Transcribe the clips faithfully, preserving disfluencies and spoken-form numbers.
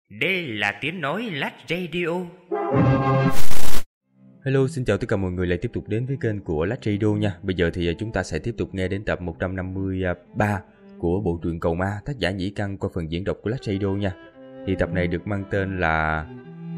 Đây là tiếng nói Lát Radio. Hello, xin chào tất cả mọi người lại tiếp tục đến với kênh của Lát Radio nha. Bây giờ thì chúng ta sẽ tiếp tục nghe đến tập một trăm năm mươi ba của bộ truyện Cầu Ma, tác giả Nhĩ Căn qua phần diễn đọc của Lát Radio nha. Thì tập này được mang tên là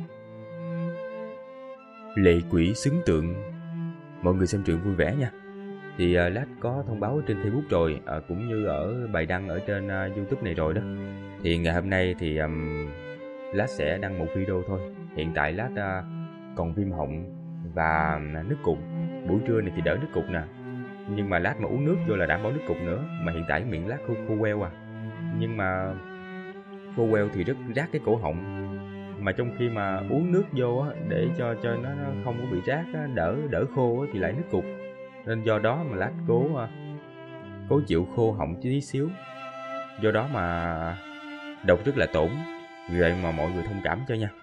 Lệ Quỷ Xứng Tượng. Mọi người xem truyện vui vẻ nha. Thì uh, Lát có thông báo trên Facebook rồi, uh, cũng như ở bài đăng ở trên uh, YouTube này rồi đó. Thì ngày hôm nay thì um, Lát sẽ đăng một video thôi. Hiện tại Lát uh, còn viêm họng và nước cục. Buổi trưa này thì đỡ nước cục nè, nhưng mà lát mà uống nước vô là đảm bảo nước cục nữa. Mà hiện tại miệng lát khô, khô queo à. Nhưng mà khô queo thì rất rát cái cổ họng. Mà trong khi mà uống nước vô á, để cho cho nó không có bị rát á, đỡ đỡ khô á, thì lại nước cục. Nên do đó mà lát cố cố chịu khô họng tí xíu. Do đó mà đọc rất là tổn. Vì vậy mà mọi người thông cảm cho nha.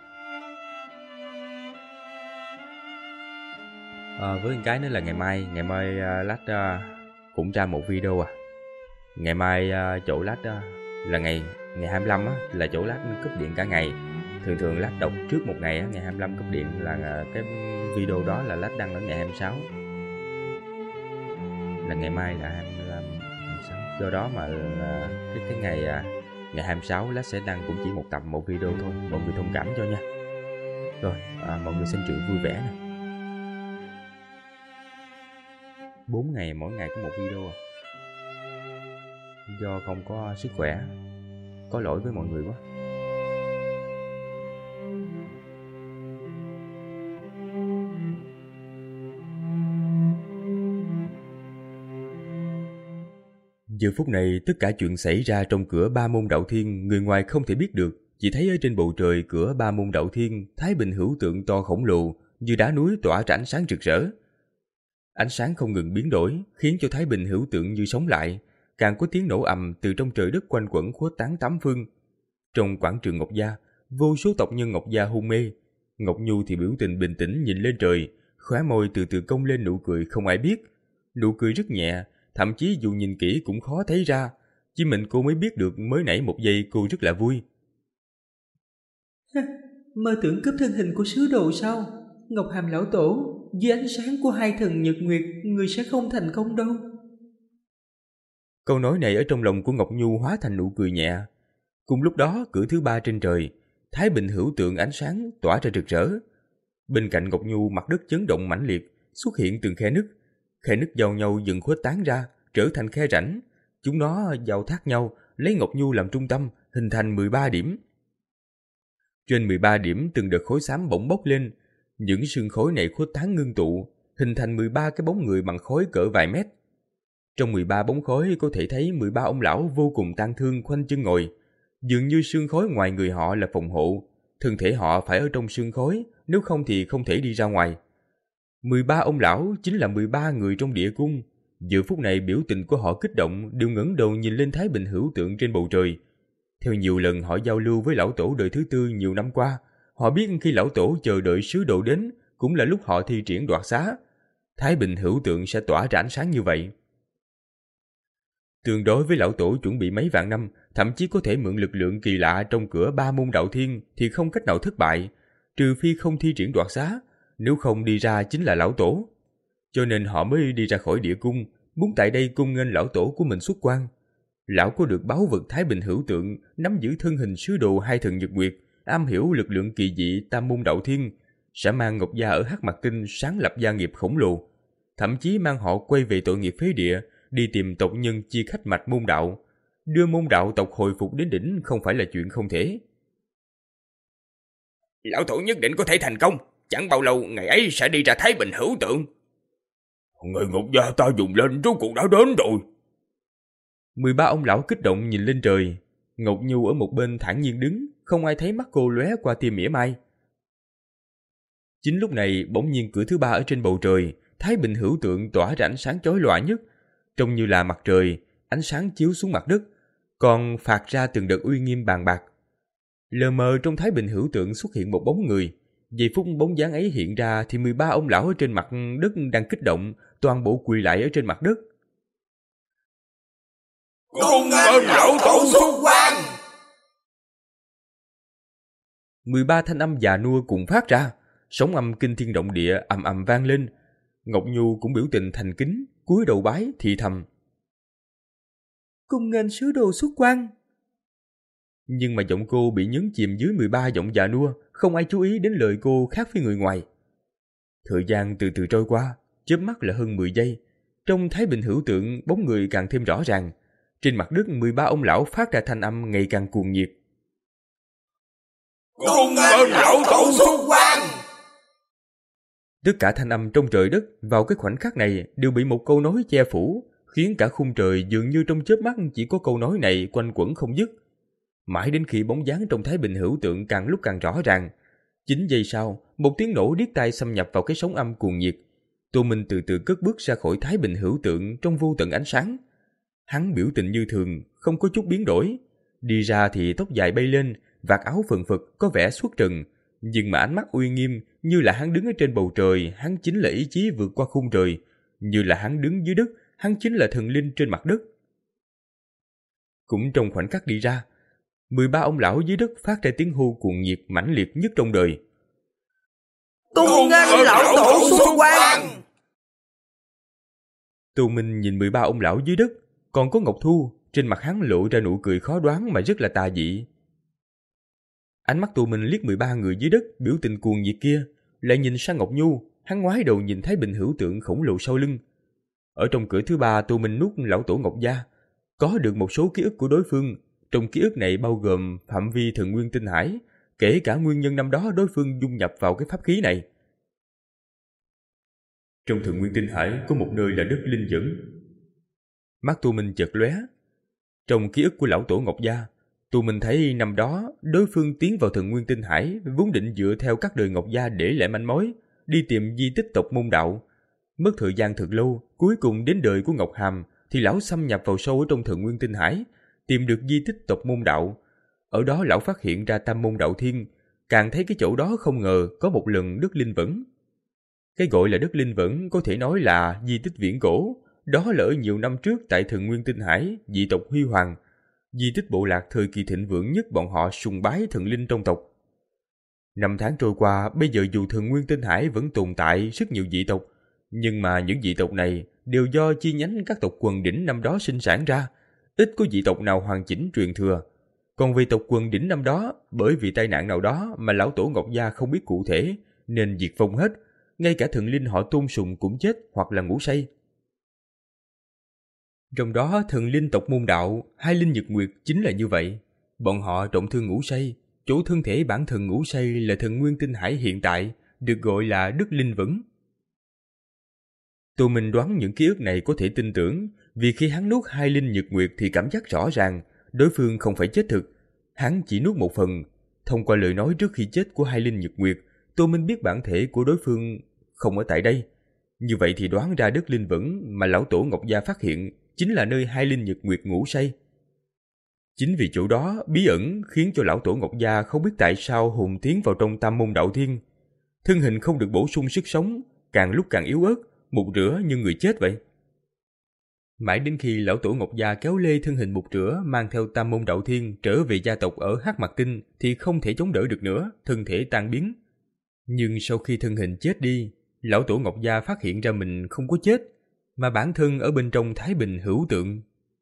À, với một cái nữa là ngày mai ngày mai uh, lát uh, cũng ra một video à. Ngày mai uh, chỗ lát uh, là ngày ngày hai mươi lăm á, là chỗ lát cúp điện cả ngày. Thường thường lát đọc trước một ngày á, ngày hai mươi lăm cúp điện là uh, cái video đó là lát đăng ở ngày hai mươi sáu. Là ngày mai là hai mươi lăm, hai mươi sáu. Do đó mà uh, cái cái ngày uh, ngày hai mươi sáu lát sẽ đăng cũng chỉ một tập một video thôi. Mọi người thông cảm cho nha. Rồi, uh, mọi người xem truyện vui vẻ nè. bốn ngày mỗi ngày có một video à. Do không có sức khỏe, có lỗi với mọi người quá. Giờ phút này tất cả chuyện xảy ra trong cửa Ba Môn Đạo Thiên người ngoài không thể biết được. Chỉ thấy ở trên bầu trời cửa Ba Môn Đạo Thiên, Thái Bình Hữu Tượng to khổng lồ như đá núi tỏa ra ánh sáng rực rỡ. Ánh sáng không ngừng biến đổi, khiến cho Thái Bình Hữu Tượng như sống lại, càng có tiếng nổ ầm từ trong trời đất quanh quẩn khuếch tán tám phương. Trong quảng trường Ngọc Gia, vô số tộc nhân Ngọc Gia hôn mê. Ngọc Nhu thì biểu tình bình tĩnh nhìn lên trời, khóe môi từ từ cong lên nụ cười không ai biết. Nụ cười rất nhẹ, thậm chí dù nhìn kỹ cũng khó thấy ra, chỉ mình cô mới biết được mới nãy một giây cô rất là vui. Mơ tưởng cướp thân hình của sứ đồ sao? Ngọc Hàm lão tổ, dưới ánh sáng của hai thần nhật nguyệt, người sẽ không thành công đâu. Câu nói này ở trong lòng của Ngọc Nhu hóa thành nụ cười nhẹ. Cùng lúc đó, cửa thứ ba trên trời, Thái Bình Hữu Tượng ánh sáng tỏa ra rực rỡ. Bên cạnh Ngọc Nhu, mặt đất chấn động mãnh liệt, xuất hiện từng khe nứt. Khe nứt giao nhau dần khuếch tán ra, trở thành khe rãnh. Chúng nó giao thác nhau, lấy Ngọc Nhu làm trung tâm, hình thành mười ba điểm. Trên mười ba điểm, từng đợt khối xám bỗng bốc lên. Những sương khối này khuếch tán ngưng tụ, hình thành mười ba cái bóng người bằng khối cỡ vài mét. Trong mười ba bóng khối có thể thấy mười ba ông lão vô cùng tang thương khoanh chân ngồi. Dường như sương khối ngoài người họ là phòng hộ, thân thể họ phải ở trong sương khối, nếu không thì không thể đi ra ngoài. mười ba ông lão chính là mười ba người trong địa cung. Giờ phút này biểu tình của họ kích động, đều ngẩng đầu nhìn lên Thái Bình Hữu Tượng trên bầu trời. Theo nhiều lần họ giao lưu với lão tổ đời thứ tư nhiều năm qua, họ biết khi lão tổ chờ đợi sứ đồ đến cũng là lúc họ thi triển đoạt xá. Thái Bình Hữu Tượng sẽ tỏa ra ánh sáng như vậy. Tương đối với lão tổ chuẩn bị mấy vạn năm, thậm chí có thể mượn lực lượng kỳ lạ trong cửa Ba Môn Đạo Thiên thì không cách nào thất bại, trừ phi không thi triển đoạt xá, nếu không đi ra chính là lão tổ. Cho nên họ mới đi ra khỏi địa cung, muốn tại đây cung nghênh lão tổ của mình xuất quan. Lão có được báu vật Thái Bình Hữu Tượng, nắm giữ thân hình sứ đồ hai thần nhật nguyệt, am hiểu lực lượng kỳ dị Tam Môn Đạo Thiên, sẽ mang Ngọc Gia ở Hắc Mạc Tinh sáng lập gia nghiệp khổng lồ, thậm chí mang họ quay về tội nghiệp phế địa, đi tìm tộc nhân chia khách mạch môn đạo, đưa môn đạo tộc hồi phục đến đỉnh không phải là chuyện không thể. Lão tổ nhất định có thể thành công, chẳng bao lâu ngày ấy sẽ đi ra Thái Bình Hữu Tượng. Người Ngọc Gia ta dùng lên rốt cuộc đã đến rồi. mười ba ông lão kích động nhìn lên trời. Ngọc Nhu ở một bên thản nhiên đứng, không ai thấy mắt cô lóe qua tia mỉa mai. Chính lúc này bỗng nhiên cửa thứ ba ở trên bầu trời, Thái Bình Hữu Tượng tỏa ra ánh sáng chói lòa nhất, trông như là mặt trời, ánh sáng chiếu xuống mặt đất, còn phạt ra từng đợt uy nghiêm bàn bạc. Lờ mờ trong Thái Bình Hữu Tượng xuất hiện một bóng người. Giây phút bóng dáng ấy hiện ra thì mười ba ông lão ở trên mặt đất đang kích động, toàn bộ quỳ lại ở trên mặt đất. Cung nghênh lão tổ xuất quan. mười ba thanh âm già nua cùng phát ra, sóng âm kinh thiên động địa ầm ầm vang lên. Ngọc Nhu cũng biểu tình thành kính, cúi đầu bái thì thầm: Cung nghênh sứ đồ xuất quan. Nhưng mà giọng cô bị nhấn chìm dưới mười ba giọng già nua, không ai chú ý đến lời cô khác với người ngoài. Thời gian từ từ trôi qua, chớp mắt là hơn mười giây. Trong Thái Bình Hữu Tượng, bóng người càng thêm rõ ràng. Trên mặt đất, mười ba ông lão phát ra thanh âm ngày càng cuồng nhiệt. Cung nghênh lão tổ xuất quan. Tất cả thanh âm trong trời đất vào cái khoảnh khắc này đều bị một câu nói che phủ, khiến cả khung trời dường như trong chớp mắt chỉ có câu nói này quanh quẩn không dứt. Mãi đến khi bóng dáng trong Thái Bình Hữu Tượng càng lúc càng rõ ràng, chín giây sau, một tiếng nổ điếc tai xâm nhập vào cái sóng âm cuồng nhiệt. Tô Minh từ từ cất bước ra khỏi Thái Bình Hữu Tượng trong vô tận ánh sáng. Hắn biểu tình như thường, không có chút biến đổi. Đi ra thì tóc dài bay lên, vạt áo phần phật có vẻ xuất trần, nhưng mà ánh mắt uy nghiêm, như là hắn đứng ở trên bầu trời, hắn chính là ý chí vượt qua khung trời, như là hắn đứng dưới đất, hắn chính là thần linh trên mặt đất. Cũng trong khoảnh khắc đi ra, mười ba ông lão dưới đất phát ra tiếng hô cuồng nhiệt mãnh liệt nhất trong đời. Cung nghênh lão tổ xuất quan. Tô Minh nhìn mười ba ông lão dưới đất, còn có Ngọc Thu, trên mặt hắn lộ ra nụ cười khó đoán mà rất là tà dị. Ánh mắt Tô Minh liếc mười ba người dưới đất biểu tình cuồng nhiệt kia, lại nhìn sang Ngọc Nhu, hắn ngoái đầu nhìn Thái Bình Hữu Tượng khổng lồ sau lưng. Ở trong cửa thứ ba, Tô Minh nuốt lão tổ Ngọc Gia, có được một số ký ức của đối phương. Trong ký ức này bao gồm phạm vi Thần Nguyên Tinh Hải, kể cả nguyên nhân năm đó đối phương dung nhập vào cái pháp khí này. Trong Thần Nguyên Tinh Hải có một nơi là đất linh dẫn. Mắt Tô Minh chợt lóe. Trong ký ức của lão tổ Ngọc Gia, Tô Minh thấy năm đó đối phương tiến vào Thần Nguyên Tinh Hải vốn định dựa theo các đời Ngọc Gia để lại manh mối, đi tìm di tích tộc Môn Đạo. Mất thời gian thật lâu, cuối cùng đến đời của Ngọc Hàm thì lão xâm nhập vào sâu ở trong Thần Nguyên Tinh Hải, tìm được di tích tộc Môn Đạo. Ở đó lão phát hiện ra Tam Môn Đạo Thiên, càng thấy cái chỗ đó không ngờ có một lần đất linh vẫn. Cái gọi là đất linh vẫn có thể nói là di tích viễn cổ, đó là ở nhiều năm trước tại Thần Nguyên Tinh Hải, dị tộc huy hoàng, di tích bộ lạc thời kỳ thịnh vượng nhất bọn họ sùng bái thần linh trong tộc. Năm tháng trôi qua, bây giờ dù Thần Nguyên Tinh Hải vẫn tồn tại rất nhiều dị tộc, nhưng mà những dị tộc này đều do chi nhánh các tộc quần đỉnh năm đó sinh sản ra, ít có dị tộc nào hoàn chỉnh truyền thừa. Còn về tộc quần đỉnh năm đó, bởi vì tai nạn nào đó mà lão tổ Ngọc Gia không biết cụ thể, nên diệt vong hết, ngay cả thần linh họ tôn sùng cũng chết hoặc là ngủ say. Trong đó thần linh tộc Môn Đạo, Hai Linh Nhật Nguyệt chính là như vậy. Bọn họ trọng thương ngủ say, chỗ thân thể bản thân ngủ say là Thần Nguyên Tinh Hải hiện tại, được gọi là đất linh vẫn. Tô Minh đoán những ký ức này có thể tin tưởng, vì khi hắn nuốt Hai Linh Nhật Nguyệt thì cảm giác rõ ràng đối phương không phải chết thực, hắn chỉ nuốt một phần. Thông qua lời nói trước khi chết của Hai Linh Nhật Nguyệt, Tô Minh biết bản thể của đối phương không ở tại đây. Như vậy thì đoán ra đất linh vẫn mà lão tổ Ngọc Gia phát hiện chính là nơi Hai Linh Nhật Nguyệt ngủ say. Chính vì chỗ đó bí ẩn khiến cho lão tổ Ngọc Gia không biết tại sao hồn tiến vào trong Tam Môn Đạo Thiên. Thân hình không được bổ sung sức sống, càng lúc càng yếu ớt, một rửa như người chết vậy. Mãi đến khi lão tổ Ngọc Gia kéo lê thân hình một rửa mang theo Tam Môn Đạo Thiên trở về gia tộc ở Hắc Mặc Tinh thì không thể chống đỡ được nữa, thân thể tan biến. Nhưng sau khi thân hình chết đi, lão tổ Ngọc Gia phát hiện ra mình không có chết, mà bản thân ở bên trong Thái Bình Hữu Tượng.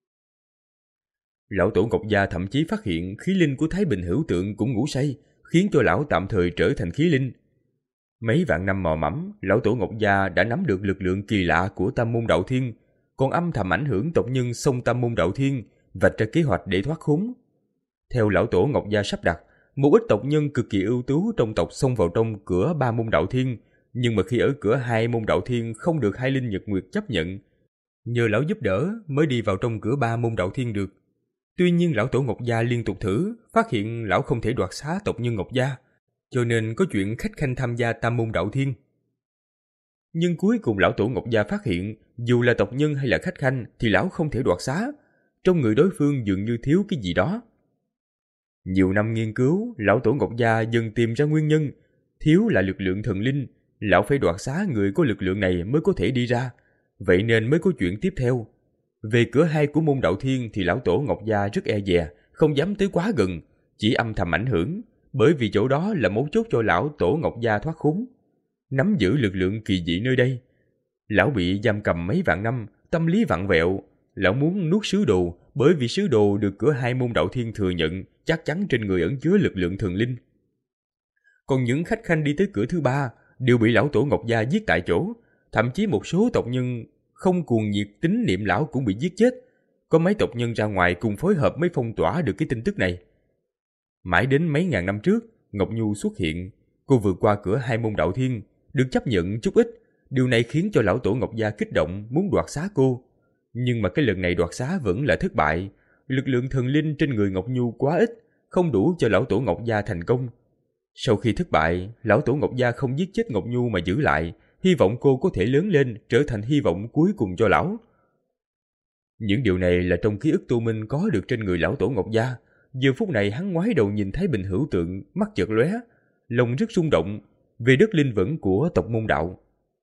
Lão tổ Ngọc Gia thậm chí phát hiện khí linh của Thái Bình Hữu Tượng cũng ngủ say, khiến cho lão tạm thời trở thành khí linh. Mấy vạn năm mò mẫm, lão tổ Ngọc Gia đã nắm được lực lượng kỳ lạ của Tam Môn Đạo Thiên, còn âm thầm ảnh hưởng tộc nhân xông Tam Môn Đạo Thiên, vạch ra kế hoạch để thoát khốn. Theo lão tổ Ngọc Gia sắp đặt, một ít tộc nhân cực kỳ ưu tú trong tộc xông vào trong cửa ba môn đạo thiên, nhưng mà khi ở cửa hai môn đạo thiên không được Hai Linh Nhật Nguyệt chấp nhận. Nhờ lão giúp đỡ mới đi vào trong cửa ba môn đạo thiên được. Tuy nhiên lão tổ Ngọc Gia liên tục thử, phát hiện lão không thể đoạt xá tộc nhân Ngọc Gia, cho nên có chuyện khách khanh tham gia tam môn đạo thiên. Nhưng cuối cùng lão tổ Ngọc Gia phát hiện, dù là tộc nhân hay là khách khanh thì lão không thể đoạt xá, trong người đối phương dường như thiếu cái gì đó. Nhiều năm nghiên cứu, lão tổ Ngọc Gia dần tìm ra nguyên nhân, thiếu là lực lượng thần linh, lão phải đoạt xá người có lực lượng này mới có thể đi ra, vậy nên mới có chuyện tiếp theo. Về cửa hai của môn đạo thiên thì lão tổ Ngọc Gia rất e dè, không dám tới quá gần, chỉ âm thầm ảnh hưởng, bởi vì chỗ đó là mấu chốt cho lão tổ Ngọc Gia thoát khốn, nắm giữ lực lượng kỳ dị nơi đây. Lão bị giam cầm mấy vạn năm, tâm lý vặn vẹo, lão muốn nuốt sứ đồ, bởi vì sứ đồ được cửa hai môn đạo thiên thừa nhận chắc chắn trên người ẩn chứa lực lượng thần linh. Còn những khách khanh đi tới cửa thứ ba đều bị lão tổ Ngọc Gia giết tại chỗ, thậm chí một số tộc nhân không cuồng nhiệt tín niệm lão cũng bị giết chết. Có mấy tộc nhân ra ngoài cùng phối hợp mới phong tỏa được cái tin tức này. Mãi đến mấy ngàn năm trước, Ngọc Nhu xuất hiện, cô vượt qua cửa hai môn đạo thiên, được chấp nhận chút ít. Điều này khiến cho lão tổ Ngọc Gia kích động muốn đoạt xá cô. Nhưng mà cái lần này đoạt xá vẫn là thất bại. Lực lượng thần linh trên người Ngọc Nhu quá ít, không đủ cho lão tổ Ngọc Gia thành công. Sau khi thất bại, lão tổ Ngọc Gia không giết chết Ngọc Nhu mà giữ lại, hy vọng cô có thể lớn lên, trở thành hy vọng cuối cùng cho lão. Những điều này là trong ký ức Tô Minh có được trên người lão tổ Ngọc Gia. Giờ phút này hắn ngoái đầu nhìn Thái Bình Hữu Tượng, mắt chợt lóe, lòng rất rung động về đất linh vẫn của tộc môn đạo.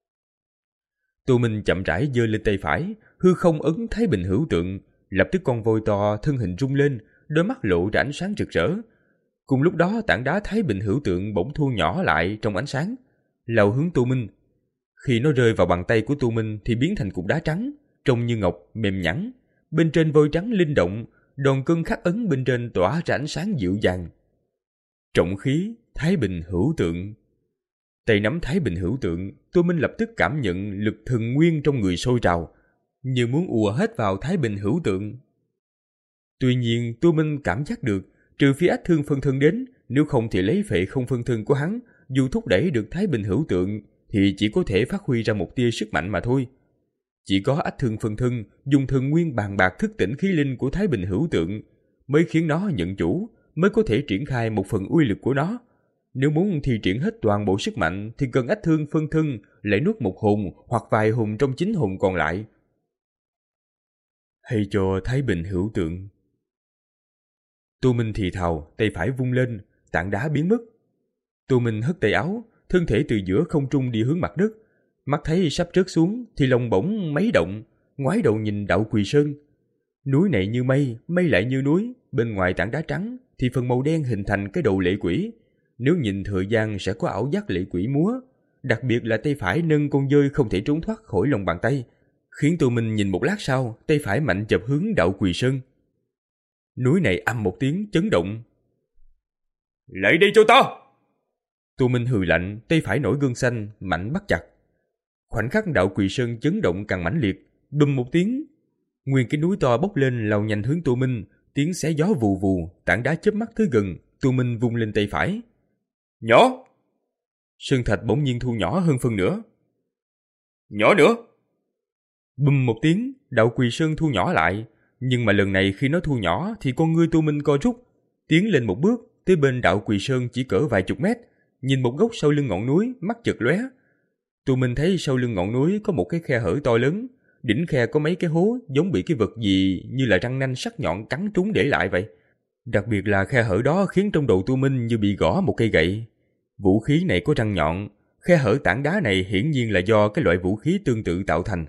Tô Minh chậm rãi giơ lên tay phải, hư không ấn Thái Bình Hữu Tượng, lập tức con voi to thân hình rung lên, đôi mắt lộ ra ánh sáng rực rỡ. Cùng lúc đó tảng đá Thái Bình Hữu Tượng bỗng thu nhỏ lại trong ánh sáng, lao hướng Tô Minh. Khi nó rơi vào bàn tay của Tô Minh thì biến thành cục đá trắng, trông như ngọc, mềm nhẵn. Bên trên voi trắng linh động, đòn cân khắc ấn bên trên tỏa ra ánh sáng dịu dàng. Trọng khí Thái Bình Hữu Tượng. Tay nắm Thái Bình Hữu Tượng, Tô Minh lập tức cảm nhận lực thần nguyên trong người sôi trào, như muốn ùa hết vào Thái Bình Hữu Tượng. Tuy nhiên Tô Minh cảm giác được, trừ phi ách thương phân thân đến, nếu không thì lấy phệ không phân thân của hắn, dù thúc đẩy được Thái Bình Hữu Tượng thì chỉ có thể phát huy ra một tia sức mạnh mà thôi. Chỉ có ách thương phân thân dùng thần nguyên bàn bạc thức tỉnh khí linh của Thái Bình Hữu Tượng mới khiến nó nhận chủ, mới có thể triển khai một phần uy lực của nó. Nếu muốn thi triển hết toàn bộ sức mạnh thì cần ách thương phân thân lại nuốt một hồn hoặc vài hồn trong chín hồn còn lại. Hay cho Thái Bình Hữu Tượng. Tô Minh thì thào, tay phải vung lên, tảng đá biến mất. Tô Minh hất tay áo, thân thể từ giữa không trung đi hướng mặt đất. Mắt thấy sắp rớt xuống thì lòng bỗng mấy động, ngoái đầu nhìn Đạo Quỳ Sơn. Núi này như mây, mây lại như núi, bên ngoài tảng đá trắng thì phần màu đen hình thành cái đầu lệ quỷ. Nếu nhìn thời gian sẽ có ảo giác lệ quỷ múa, đặc biệt là tay phải nâng con dơi không thể trốn thoát khỏi lòng bàn tay, khiến Tô Minh nhìn một lát sau, tay phải mạnh chập hướng Đạo Quỳ Sơn. Núi này âm một tiếng chấn động. Lại đây cho ta! Tô Minh hừ lạnh, tay phải nổi gương xanh, mạnh bắt chặt. Khoảnh khắc Đạo Quỳ Sơn chấn động càng mãnh liệt, bùm một tiếng, nguyên cái núi to bốc lên lao nhanh hướng Tô Minh, tiếng xé gió vù vù, tảng đá chớp mắt tới gần. Tô Minh vung lên tay phải. Nhỏ! Sơn thạch bỗng nhiên thu nhỏ hơn phân nửa. Nhỏ nữa! Bùm một tiếng, Đạo Quỳ Sơn thu nhỏ lại, nhưng mà lần này khi nó thu nhỏ thì con ngươi Tô Minh co rút, tiến lên một bước, tới bên Đạo Quỳ Sơn chỉ cỡ vài chục mét, nhìn một góc sau lưng ngọn núi, mắt chợt lóe. Tô Minh thấy sau lưng ngọn núi có một cái khe hở to lớn, đỉnh khe có mấy cái hố giống bị cái vật gì như là răng nanh sắc nhọn cắn trúng để lại vậy. Đặc biệt là khe hở đó khiến trong đầu Tô Minh như bị gõ một cây gậy. Vũ khí này có răng nhọn, khe hở tảng đá này hiển nhiên là do cái loại vũ khí tương tự tạo thành.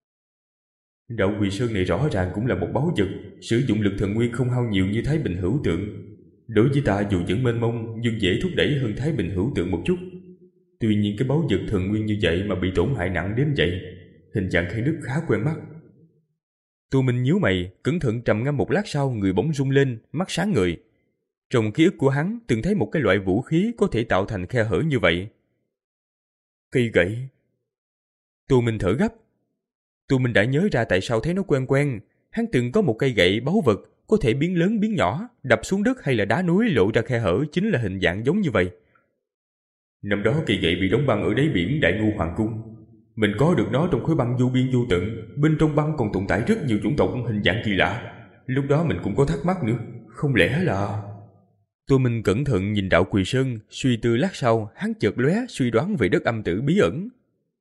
Đạo Quỳ Sơn này rõ ràng cũng là một báu vật, sử dụng lực thần nguyên không hao nhiều như Thái Bình Hữu Tượng. Đối với ta dù vẫn mênh mông nhưng dễ thúc đẩy hơn Thái Bình Hữu Tượng một chút. Tuy nhiên cái báu vật thần nguyên như vậy mà bị tổn hại nặng đến vậy, hình dạng khe nứt khá quen mắt. Tô Minh nhíu mày, cẩn thận trầm ngâm một lát sau, người bỗng rung lên, mắt sáng ngời. Trong ký ức của hắn từng thấy một cái loại vũ khí có thể tạo thành khe hở như vậy. Cây gậy. Tô Minh thở gấp. Tô Minh đã nhớ ra tại sao thấy nó quen quen. Hắn từng có một cây gậy báu vật, có thể biến lớn biến nhỏ, đập xuống đất hay là đá núi lộ ra khe hở chính là hình dạng giống như vậy. Năm đó cây gậy bị đóng băng ở đáy biển Đại Ngưu Hoàng Cung. Mình có được nó trong khối băng vô biên vô tận, bên trong băng còn tồn tại rất nhiều chủng tộc hình dạng kỳ lạ. Lúc đó mình cũng có thắc mắc nữa, không lẽ là... Tô Minh cẩn thận nhìn Đạo Quỳ Sơn, suy tư lát sau, hắn chợt lóe suy đoán về đất âm tử bí ẩn.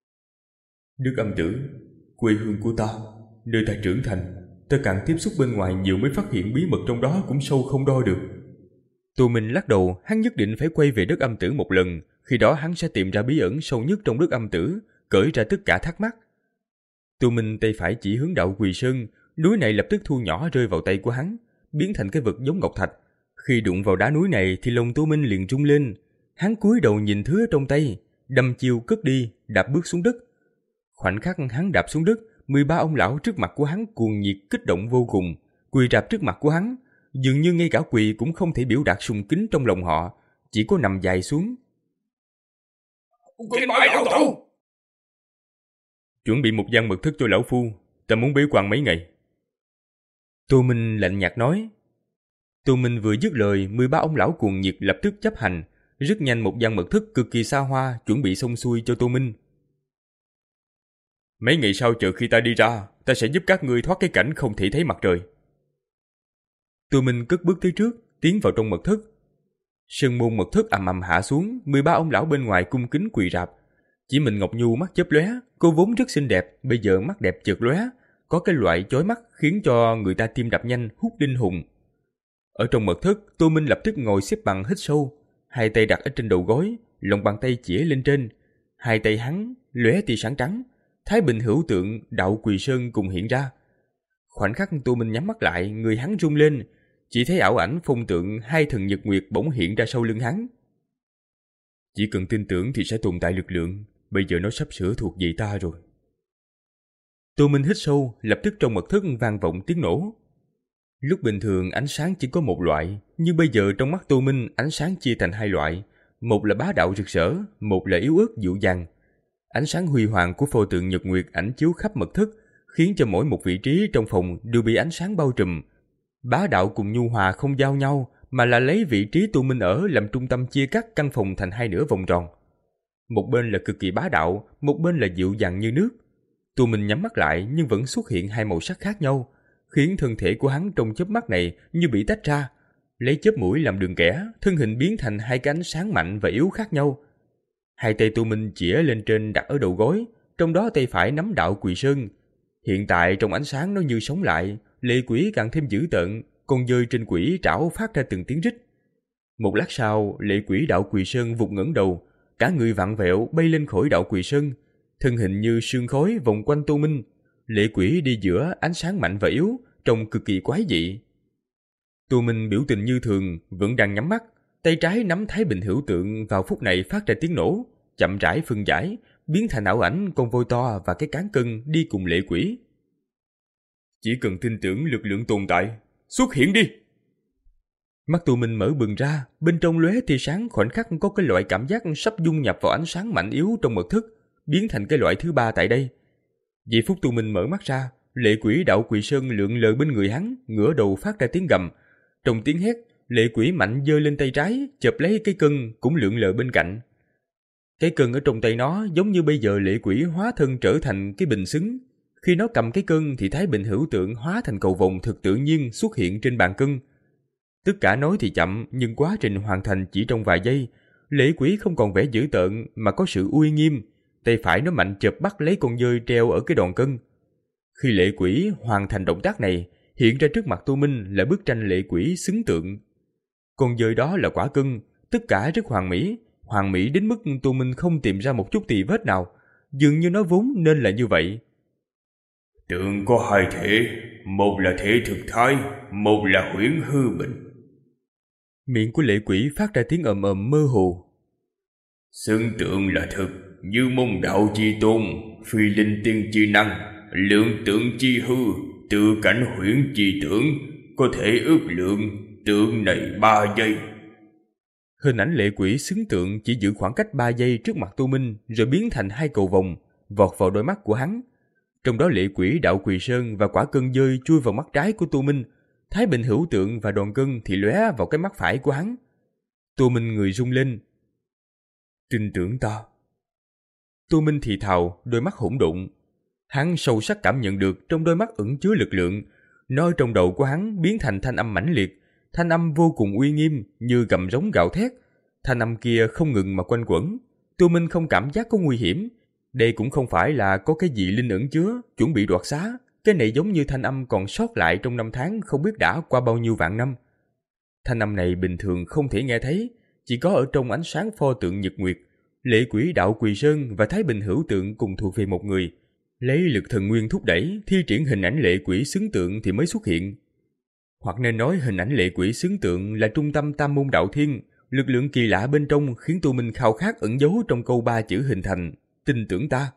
Đất âm tử, quê hương của ta, nơi ta trưởng thành, ta càng tiếp xúc bên ngoài nhiều mới phát hiện bí mật trong đó cũng sâu không đo được. Tô Minh lắc đầu, hắn nhất định phải quay về đất âm tử một lần, khi đó hắn sẽ tìm ra bí ẩn sâu nhất trong đất âm tử, cởi ra tất cả thắc mắc. Tô Minh tay phải chỉ hướng Đạo Quỳ Sơn, núi này lập tức thu nhỏ rơi vào tay của hắn, biến thành cái vật giống ngọc thạch. Khi đụng vào đá núi này thì lòng Tô Minh liền rung lên. Hắn cúi đầu nhìn thứ ở trong tay, đâm chiêu cất đi, đạp bước xuống đất. Khoảnh khắc hắn đạp xuống đất, mười ba ông lão trước mặt của hắn cuồng nhiệt kích động vô cùng, quỳ rạp trước mặt của hắn, dường như ngay cả quỳ cũng không thể biểu đạt sùng kính trong lòng họ, chỉ có nằm dài xuống. Kính bái lão tổ! Chuẩn bị một gian mật thất cho lão phu, ta muốn bế quan mấy ngày. Tô Minh lạnh nhạt nói. Tô Minh vừa dứt lời, mười ba ông lão cuồng nhiệt lập tức chấp hành, rất nhanh một gian mật thất cực kỳ xa hoa chuẩn bị xong xuôi cho Tô Minh. Mấy ngày sau chờ khi ta đi ra, ta sẽ giúp các ngươi thoát cái cảnh không thể thấy mặt trời. Tô Minh cất bước tới trước, tiến vào trong mật thất. Sơn môn mật thất ầm ầm hạ xuống, mười ba ông lão bên ngoài cung kính quỳ rạp. Chỉ mình Ngọc Nhu mắt chớp lóe, cô vốn rất xinh đẹp, bây giờ mắt đẹp chợt lóe, có cái loại chói mắt khiến cho người ta tim đập nhanh, hút linh hồn. Ở trong mật thất, Tô Minh lập tức ngồi xếp bằng hít sâu, hai tay đặt ở trên đầu gối, lòng bàn tay chĩa lên trên, hai tay hắn lóe tia sáng trắng, Thái Bình Hữu Tượng, Đạo Quỳ Sơn cùng hiện ra. Khoảnh khắc Tô Minh nhắm mắt lại, người hắn rung lên, chỉ thấy ảo ảnh phong tượng hai thần nhật nguyệt bỗng hiện ra sau lưng hắn. Chỉ cần tin tưởng thì sẽ tồn tại lực lượng, bây giờ nó sắp sửa thuộc về ta rồi. Tô Minh hít sâu, lập tức trong mật thất vang vọng tiếng nổ. Lúc bình thường ánh sáng chỉ có một loại, nhưng bây giờ trong mắt Tô Minh ánh sáng chia thành hai loại, một là bá đạo rực rỡ, một là yếu ớt dịu dàng. Ánh sáng huy hoàng của pho tượng nhật nguyệt ảnh chiếu khắp mật thất, khiến cho mỗi một vị trí trong phòng đều bị ánh sáng bao trùm. Bá đạo cùng nhu hòa không giao nhau, mà là lấy vị trí Tô Minh ở làm trung tâm chia cắt căn phòng thành hai nửa vòng tròn. Một bên là cực kỳ bá đạo, một bên là dịu dàng như nước. Tô Minh nhắm mắt lại nhưng vẫn xuất hiện hai màu sắc khác nhau, khiến thân thể của hắn trong chớp mắt này như bị tách ra. Lấy chớp mũi làm đường kẻ, thân hình biến thành hai cái ánh sáng mạnh và yếu khác nhau. Hai tay Tô Minh chĩa lên trên đặt ở đầu gối, trong đó tay phải nắm Đạo Quỳ Sơn. Hiện tại trong ánh sáng nó như sống lại, lệ quỷ càng thêm dữ tợn, con dơi trên quỷ trảo phát ra từng tiếng rít. Một lát sau, lệ quỷ Đạo Quỳ Sơn vụt ngẩng đầu, cả người vặn vẹo bay lên khỏi Đạo Quỳ Sơn, thân hình như sương khói vòng quanh Tô Minh. Lệ quỷ đi giữa ánh sáng mạnh và yếu, trông cực kỳ quái dị. Tô Minh biểu tình như thường, vẫn đang nhắm mắt, tay trái nắm Thái Bình Hữu Tượng vào phút này phát ra tiếng nổ, chậm rãi phân giải, biến thành ảo ảnh con voi to và cái cán cân đi cùng lệ quỷ. Chỉ cần tin tưởng lực lượng tồn tại, xuất hiện đi! Mắt Tô Minh mở bừng ra, bên trong lóe tia sáng, khoảnh khắc có cái loại cảm giác sắp dung nhập vào ánh sáng mạnh yếu trong mật thất, biến thành cái loại thứ ba tại đây. Giây phút Tô Minh mở mắt ra, lệ quỷ Đạo Quỳ Sơn lượn lờ bên người hắn, ngửa đầu phát ra tiếng gầm. Trong tiếng hét, lệ quỷ mạnh giơ lên tay trái, chộp lấy cái cân cũng lượn lờ bên cạnh. Cái cân ở trong tay nó giống như bây giờ lệ quỷ hóa thân trở thành cái bình xứng. Khi nó cầm cái cân thì Thái Bình Hữu Tượng hóa thành cầu vồng thực tự nhiên xuất hiện trên bàn cân. Tất cả nói thì chậm, nhưng quá trình hoàn thành chỉ trong vài giây. Lệ quỷ không còn vẻ dữ tợn mà có sự uy nghiêm. Tay phải nó mạnh chộp bắt lấy con dơi treo ở cái đòn cân. Khi lệ quỷ hoàn thành động tác này, hiện ra trước mặt Tô Minh là bức tranh lệ quỷ xứng tượng. Con dơi đó là quả cân, tất cả rất hoàn mỹ, hoàn mỹ đến mức Tô Minh không tìm ra một chút tì vết nào, dường như nó vốn nên là như vậy. Tượng có hai thể, một là thể thực thái, một là huyễn hư bình. Miệng của lệ quỷ phát ra tiếng ầm ầm mơ hồ. Xưng tượng là thực, như môn đạo chi tôn, phi linh tiên chi năng, lượng tượng chi hư, tự cảnh huyễn chi tưởng, có thể ước lượng tượng này ba giây. Hình ảnh lệ quỷ xứng tượng chỉ giữ khoảng cách ba giây trước mặt Tô Minh rồi biến thành hai cầu vồng, vọt vào đôi mắt của hắn. Trong đó lệ quỷ Đạo Quỳ Sơn và quả cân dơi chui vào mắt trái của Tô Minh, Thái Bình Hữu Tượng và đòn cân thì lóe vào cái mắt phải của hắn. Tô Minh người rung lên. Tin tưởng ta. Tô Minh thì thào, đôi mắt hỗn độn. Hắn sâu sắc cảm nhận được trong đôi mắt ẩn chứa lực lượng. Nó trong đầu của hắn biến thành thanh âm mãnh liệt, thanh âm vô cùng uy nghiêm như gầm rống gào thét. Thanh âm kia không ngừng mà quanh quẩn. Tô Minh không cảm giác có nguy hiểm. Đây cũng không phải là có cái gì linh ẩn chứa, chuẩn bị đoạt xá. Cái này giống như thanh âm còn sót lại trong năm tháng không biết đã qua bao nhiêu vạn năm. Thanh âm này bình thường không thể nghe thấy, chỉ có ở trong ánh sáng pho tượng nhật nguyệt. Lệ quỷ Đạo Quỳ Sơn và Thái Bình Hữu Tượng cùng thuộc về một người. Lấy lực thần nguyên thúc đẩy, thi triển hình ảnh lệ quỷ xứng tượng thì mới xuất hiện. Hoặc nên nói hình ảnh lệ quỷ xứng tượng là trung tâm tam môn đạo thiên, lực lượng kỳ lạ bên trong khiến Tô Minh khao khát ẩn giấu trong câu ba chữ hình thành, tin tưởng ta.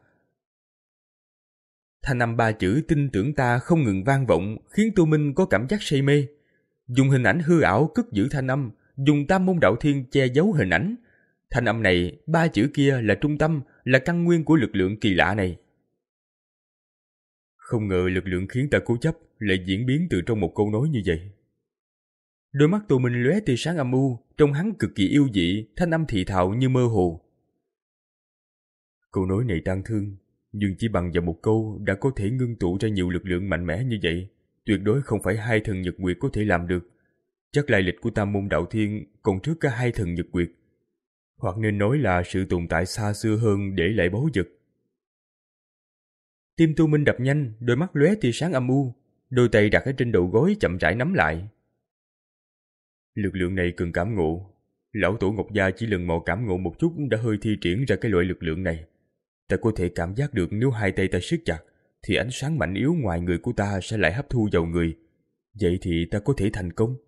Thanh âm ba chữ tin tưởng ta không ngừng vang vọng, khiến Tô Minh có cảm giác say mê. Dùng hình ảnh hư ảo cất giữ thanh âm, dùng tam môn đạo thiên che giấu hình ảnh. Thanh âm này, ba chữ kia là trung tâm, là căn nguyên của lực lượng kỳ lạ này. Không ngờ lực lượng khiến ta cố chấp lại diễn biến từ trong một câu nói như vậy. Đôi mắt Tô Minh lóe tia sáng âm u, trông hắn cực kỳ yêu dị, thanh âm thị thạo như mơ hồ. Câu nói này tang thương, nhưng chỉ bằng vào một câu đã có thể ngưng tụ ra nhiều lực lượng mạnh mẽ như vậy, tuyệt đối không phải hai thần nhật nguyệt có thể làm được. Chắc lai lịch của tam môn đạo thiên còn trước cả hai thần nhật nguyệt, hoặc nên nói là sự tồn tại xa xưa hơn để lại báu vật. Tim Tô Minh đập nhanh, đôi mắt lóe tia sáng âm u, đôi tay đặt ở trên đầu gối chậm rãi nắm lại. Lực lượng này cần cảm ngộ. Lão tổ Ngọc Gia chỉ lần mò cảm ngộ một chút đã hơi thi triển ra cái loại lực lượng này. Ta có thể cảm giác được nếu hai tay ta siết chặt, thì ánh sáng mạnh yếu ngoài người của ta sẽ lại hấp thu vào người. Vậy thì ta có thể thành công.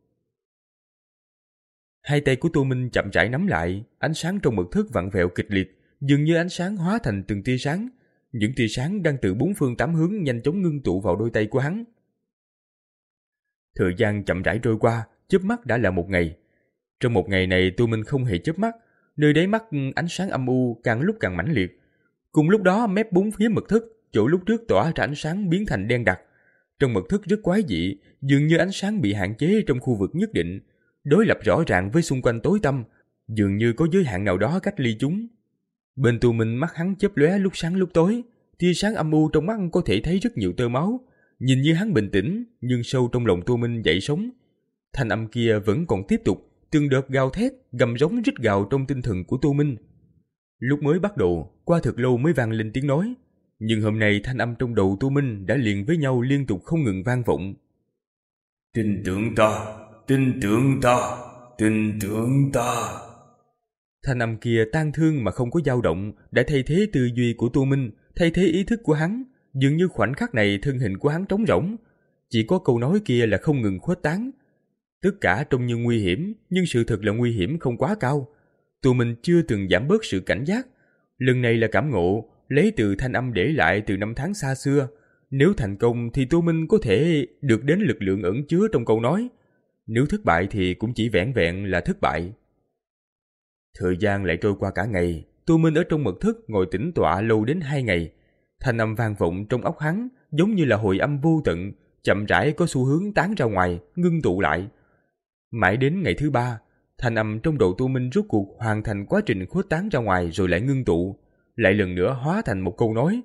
Hai tay của Tô Minh chậm rãi nắm lại, ánh sáng trong mật thất vặn vẹo kịch liệt, dường như ánh sáng hóa thành từng tia sáng. Những tia sáng đang từ bốn phương tám hướng nhanh chóng ngưng tụ vào đôi tay của hắn. Thời gian chậm rãi trôi qua, chớp mắt đã là một ngày. Trong một ngày này Tô Minh không hề chớp mắt, nơi đáy mắt ánh sáng âm u càng lúc càng mãnh liệt. Cùng lúc đó mép bốn phía mật thất, chỗ lúc trước tỏa ra ánh sáng biến thành đen đặc. Trong mật thất rất quái dị, dường như ánh sáng bị hạn chế trong khu vực nhất định, đối lập rõ ràng với xung quanh tối tăm, dường như có giới hạn nào đó cách ly chúng. Bên Tô Minh mắt hắn chớp lóe lúc sáng lúc tối, tia sáng âm u trong mắt có thể thấy rất nhiều tơ máu. Nhìn như hắn bình tĩnh, nhưng sâu trong lòng Tô Minh dậy sóng. Thanh âm kia vẫn còn tiếp tục, từng đợt gào thét, gầm rống rít gào trong tinh thần của Tô Minh. Lúc mới bắt đầu, qua thật lâu mới vang lên tiếng nói, nhưng hôm nay thanh âm trong đầu Tô Minh đã liền với nhau liên tục không ngừng vang vọng. Tin tưởng ta, tin tưởng ta, tin tưởng ta. Thanh âm kia tang thương mà không có dao động, đã thay thế tư duy của Tô Minh, thay thế ý thức của hắn. Dường như khoảnh khắc này thân hình của hắn trống rỗng, chỉ có câu nói kia là không ngừng khuếch tán. Tất cả trông như nguy hiểm, nhưng sự thật là nguy hiểm không quá cao. Tô Minh chưa từng giảm bớt sự cảnh giác. Lần này là cảm ngộ, lấy từ thanh âm để lại từ năm tháng xa xưa. Nếu thành công thì Tô Minh có thể được đến lực lượng ẩn chứa trong câu nói. Nếu thất bại thì cũng chỉ vẻn vẹn là thất bại. Thời gian lại trôi qua cả ngày. Tô Minh ở trong mật thất ngồi tĩnh tọa lâu đến hai ngày. Thanh âm vang vọng trong óc hắn giống như là hồi âm vô tận, chậm rãi có xu hướng tán ra ngoài, ngưng tụ lại. Mãi đến ngày thứ ba, thanh âm trong đầu Tô Minh rốt cuộc hoàn thành quá trình khuếch tán ra ngoài rồi lại ngưng tụ, lại lần nữa hóa thành một câu nói.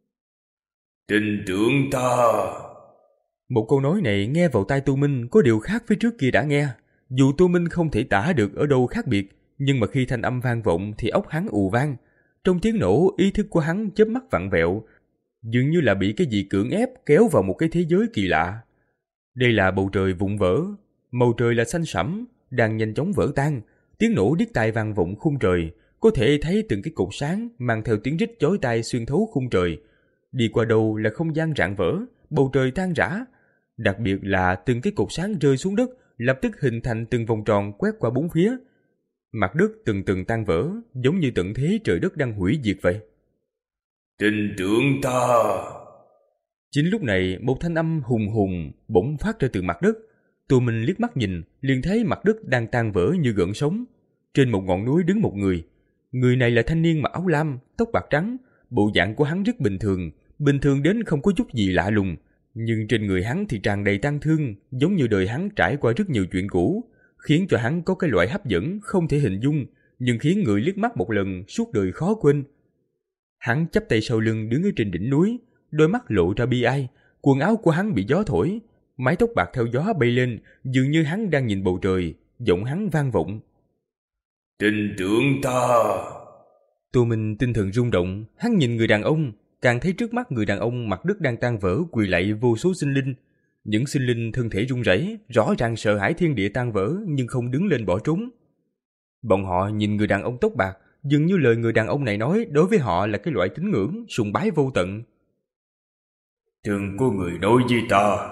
Tin tưởng ta. Một câu nói này nghe vào tai Tô Minh có điều khác với trước kia đã nghe. Dù Tô Minh không thể tả được ở đâu khác biệt, nhưng mà khi thanh âm vang vọng thì óc hắn ù vang. Trong tiếng nổ, ý thức của hắn chớp mắt vặn vẹo, dường như là bị cái gì cưỡng ép kéo vào một cái thế giới kỳ lạ. Đây là bầu trời vụn vỡ, màu trời là xanh sẫm, đang nhanh chóng vỡ tan. Tiếng nổ điếc tai vang vọng khung trời, có thể thấy từng cái cột sáng mang theo tiếng rít chói tai xuyên thấu khung trời. Đi qua đâu là không gian rạn vỡ, bầu trời tan rã. Đặc biệt là từng cái cột sáng rơi xuống đất, lập tức hình thành từng vòng tròn quét qua bốn phía. Mặt đất từng từng tan vỡ, giống như tận thế trời đất đang hủy diệt vậy. Tin tưởng ta. Chính lúc này, một thanh âm hùng hùng bỗng phát ra từ mặt đất. Tô Minh liếc mắt nhìn, liền thấy mặt đất đang tan vỡ như gợn sóng. Trên một ngọn núi đứng một người. Người này là thanh niên mặc áo lam, tóc bạc trắng. Bộ dạng của hắn rất bình thường, bình thường đến không có chút gì lạ lùng. Nhưng trên người hắn thì tràn đầy tang thương, giống như đời hắn trải qua rất nhiều chuyện cũ, khiến cho hắn có cái loại hấp dẫn không thể hình dung, nhưng khiến người liếc mắt một lần suốt đời khó quên. Hắn chắp tay sau lưng đứng ở trên đỉnh núi, đôi mắt lộ ra bi ai, quần áo của hắn bị gió thổi, mái tóc bạc theo gió bay lên, dường như hắn đang nhìn bầu trời, giọng hắn vang vọng. Tin tưởng ta. Tô Minh tinh thần rung động, hắn nhìn người đàn ông, càng thấy trước mắt người đàn ông mặt đất đang tan vỡ quỳ lạy vô số sinh linh. Những sinh linh thân thể run rẩy, rõ ràng sợ hãi thiên địa tan vỡ nhưng không đứng lên bỏ trốn. Bọn họ nhìn người đàn ông tóc bạc, dường như lời người đàn ông này nói đối với họ là cái loại tín ngưỡng, sùng bái vô tận. Từng có người nói với ta,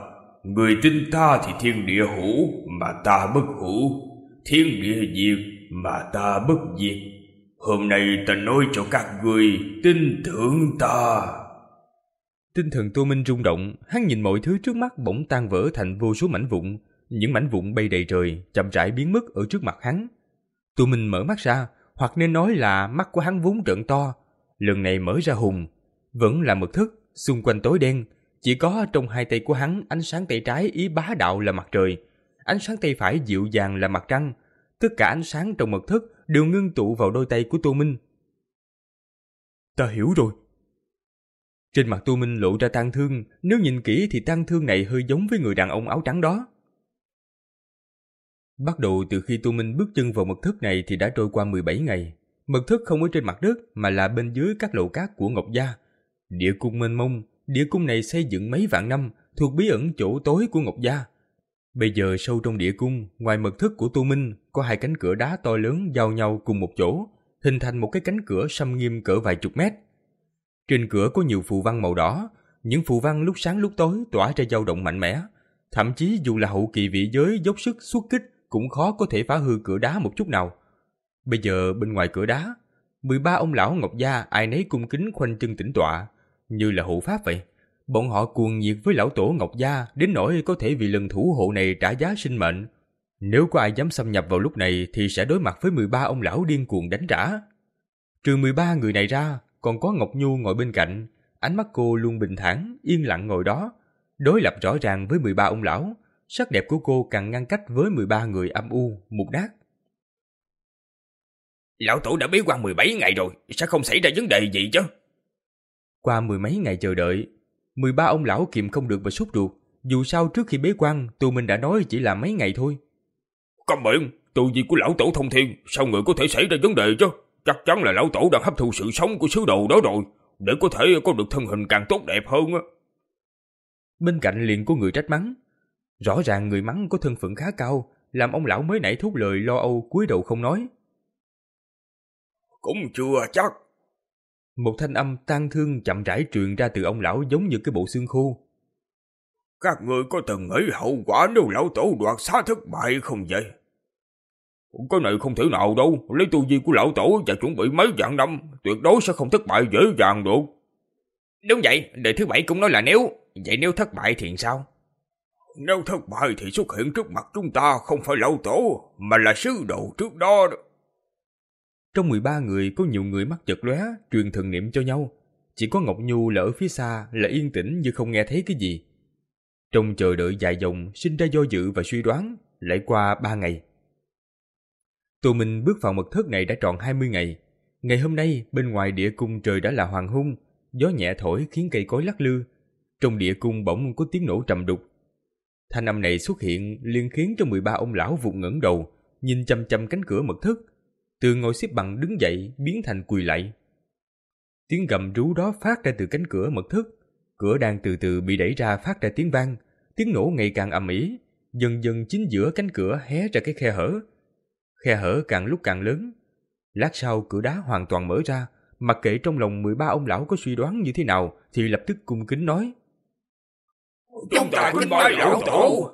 Người tin ta thì thiên địa hữu mà ta bất hữu, thiên địa diệt mà ta bất diệt. Hôm nay ta nói cho các ngươi tin tưởng ta. Tinh thần Tô Minh rung động, hắn nhìn mọi thứ trước mắt bỗng tan vỡ thành vô số mảnh vụn. Những mảnh vụn bay đầy trời, chậm rãi biến mất ở trước mặt hắn. Tô Minh mở mắt ra, hoặc nên nói là mắt của hắn vốn trợn to, lần này mở ra hùng. Vẫn là mật thất, xung quanh tối đen, chỉ có trong hai tay của hắn ánh sáng tay trái ý bá đạo là mặt trời, ánh sáng tay phải dịu dàng là mặt trăng. Tất cả ánh sáng trong mật thất đều ngưng tụ vào đôi tay của Tô Minh. Ta hiểu rồi. Trên mặt Tô Minh lộ ra tang thương, nếu nhìn kỹ thì tang thương này hơi giống với người đàn ông áo trắng đó. Bắt đầu từ khi Tô Minh bước chân vào mật thất này thì đã trôi qua mười bảy ngày. Mật thất không ở trên mặt đất mà là bên dưới các lầu cát của Ngọc Gia. Địa cung mênh mông, địa cung này xây dựng mấy vạn năm, thuộc bí ẩn chỗ tối của Ngọc Gia. Bây giờ sâu trong địa cung, ngoài mật thất của Tô Minh, có hai cánh cửa đá to lớn giao nhau cùng một chỗ, hình thành một cái cánh cửa xăm nghiêm cỡ vài chục mét. Trên cửa có nhiều phù văn màu đỏ, những phù văn lúc sáng lúc tối tỏa ra dao động mạnh mẽ. Thậm chí dù là hậu kỳ vị giới dốc sức xuất kích cũng khó có thể phá hư cửa đá một chút nào. Bây giờ bên ngoài cửa đá, mười ba ông lão Ngọc Gia ai nấy cung kính khoanh chân tĩnh tọa, như là hộ pháp vậy. Bọn họ cuồng nhiệt với lão tổ Ngọc Gia đến nỗi có thể vì lần thủ hộ này trả giá sinh mệnh. Nếu có ai dám xâm nhập vào lúc này thì sẽ đối mặt với mười ba ông lão điên cuồng đánh trả. Trừ mười ba người này ra, còn có Ngọc Nhu ngồi bên cạnh, ánh mắt cô luôn bình thản, yên lặng ngồi đó, đối lập rõ ràng với mười ba ông lão. Sắc đẹp của cô càng ngăn cách với mười ba người âm u, mục nát. Lão tổ đã bế quan mười bảy ngày rồi, sẽ không xảy ra vấn đề gì chứ? Qua mười mấy ngày chờ đợi, mười ba ông lão kìm không được và sốt ruột. Dù sao trước khi bế quan, Tô Minh đã nói chỉ là mấy ngày thôi. Câm miệng, tu vi của lão tổ thông thiên, sao người có thể xảy ra vấn đề chứ? Chắc chắn là lão tổ đang hấp thu sự sống của sứ đồ đó rồi, để có thể có được thân hình càng tốt đẹp hơn á. Bên cạnh liền có người trách mắng. Rõ ràng người mắng có thân phận khá cao, làm ông lão mới nãy thốt lời lo âu cúi đầu không nói. Cũng chưa chắc. Một thanh âm tang thương chậm rãi truyền ra từ ông lão giống như cái bộ xương khô. Các người có từng nghĩ hậu quả nếu lão tổ đoạt xá thất bại không vậy? Cái này không thể nào đâu, lấy tu vi của lão tổ và chuẩn bị mấy vạn năm, tuyệt đối sẽ không thất bại dễ dàng được. Đúng vậy, đời thứ bảy cũng nói là nếu, vậy nếu thất bại thì sao? Nếu thất bại thì xuất hiện trước mặt chúng ta không phải lão tổ, mà là sứ đồ trước đó. Trong mười ba người có nhiều người mắt chợt lóe, truyền thần niệm cho nhau. Chỉ có Ngọc Nhu là ở phía xa là yên tĩnh như không nghe thấy cái gì. Trong chờ đợi dài dòng sinh ra do dự và suy đoán, lại qua ba ngày. Tô Minh bước vào mật thất này đã tròn hai mươi ngày. Ngày hôm nay bên ngoài địa cung trời đã là hoàng hôn, gió nhẹ thổi khiến cây cối lắc lư. Trong địa cung bỗng có tiếng nổ trầm đục. Thanh âm này xuất hiện liền khiến cho mười ba ông lão vụt ngẩng đầu, nhìn chăm chăm cánh cửa mật thất. Từ ngồi xếp bằng đứng dậy biến thành quỳ lạy. Tiếng gầm rú đó phát ra từ cánh cửa mật thất. Cửa đang từ từ bị đẩy ra phát ra tiếng vang. Tiếng nổ ngày càng ầm ĩ, dần dần chính giữa cánh cửa hé ra cái khe hở. Khe hở càng lúc càng lớn. Lát sau cửa đá hoàn toàn mở ra. Mặc kệ trong lòng mười ba ông lão có suy đoán như thế nào thì lập tức cung kính nói: Chúng ta kính bái lão tổ.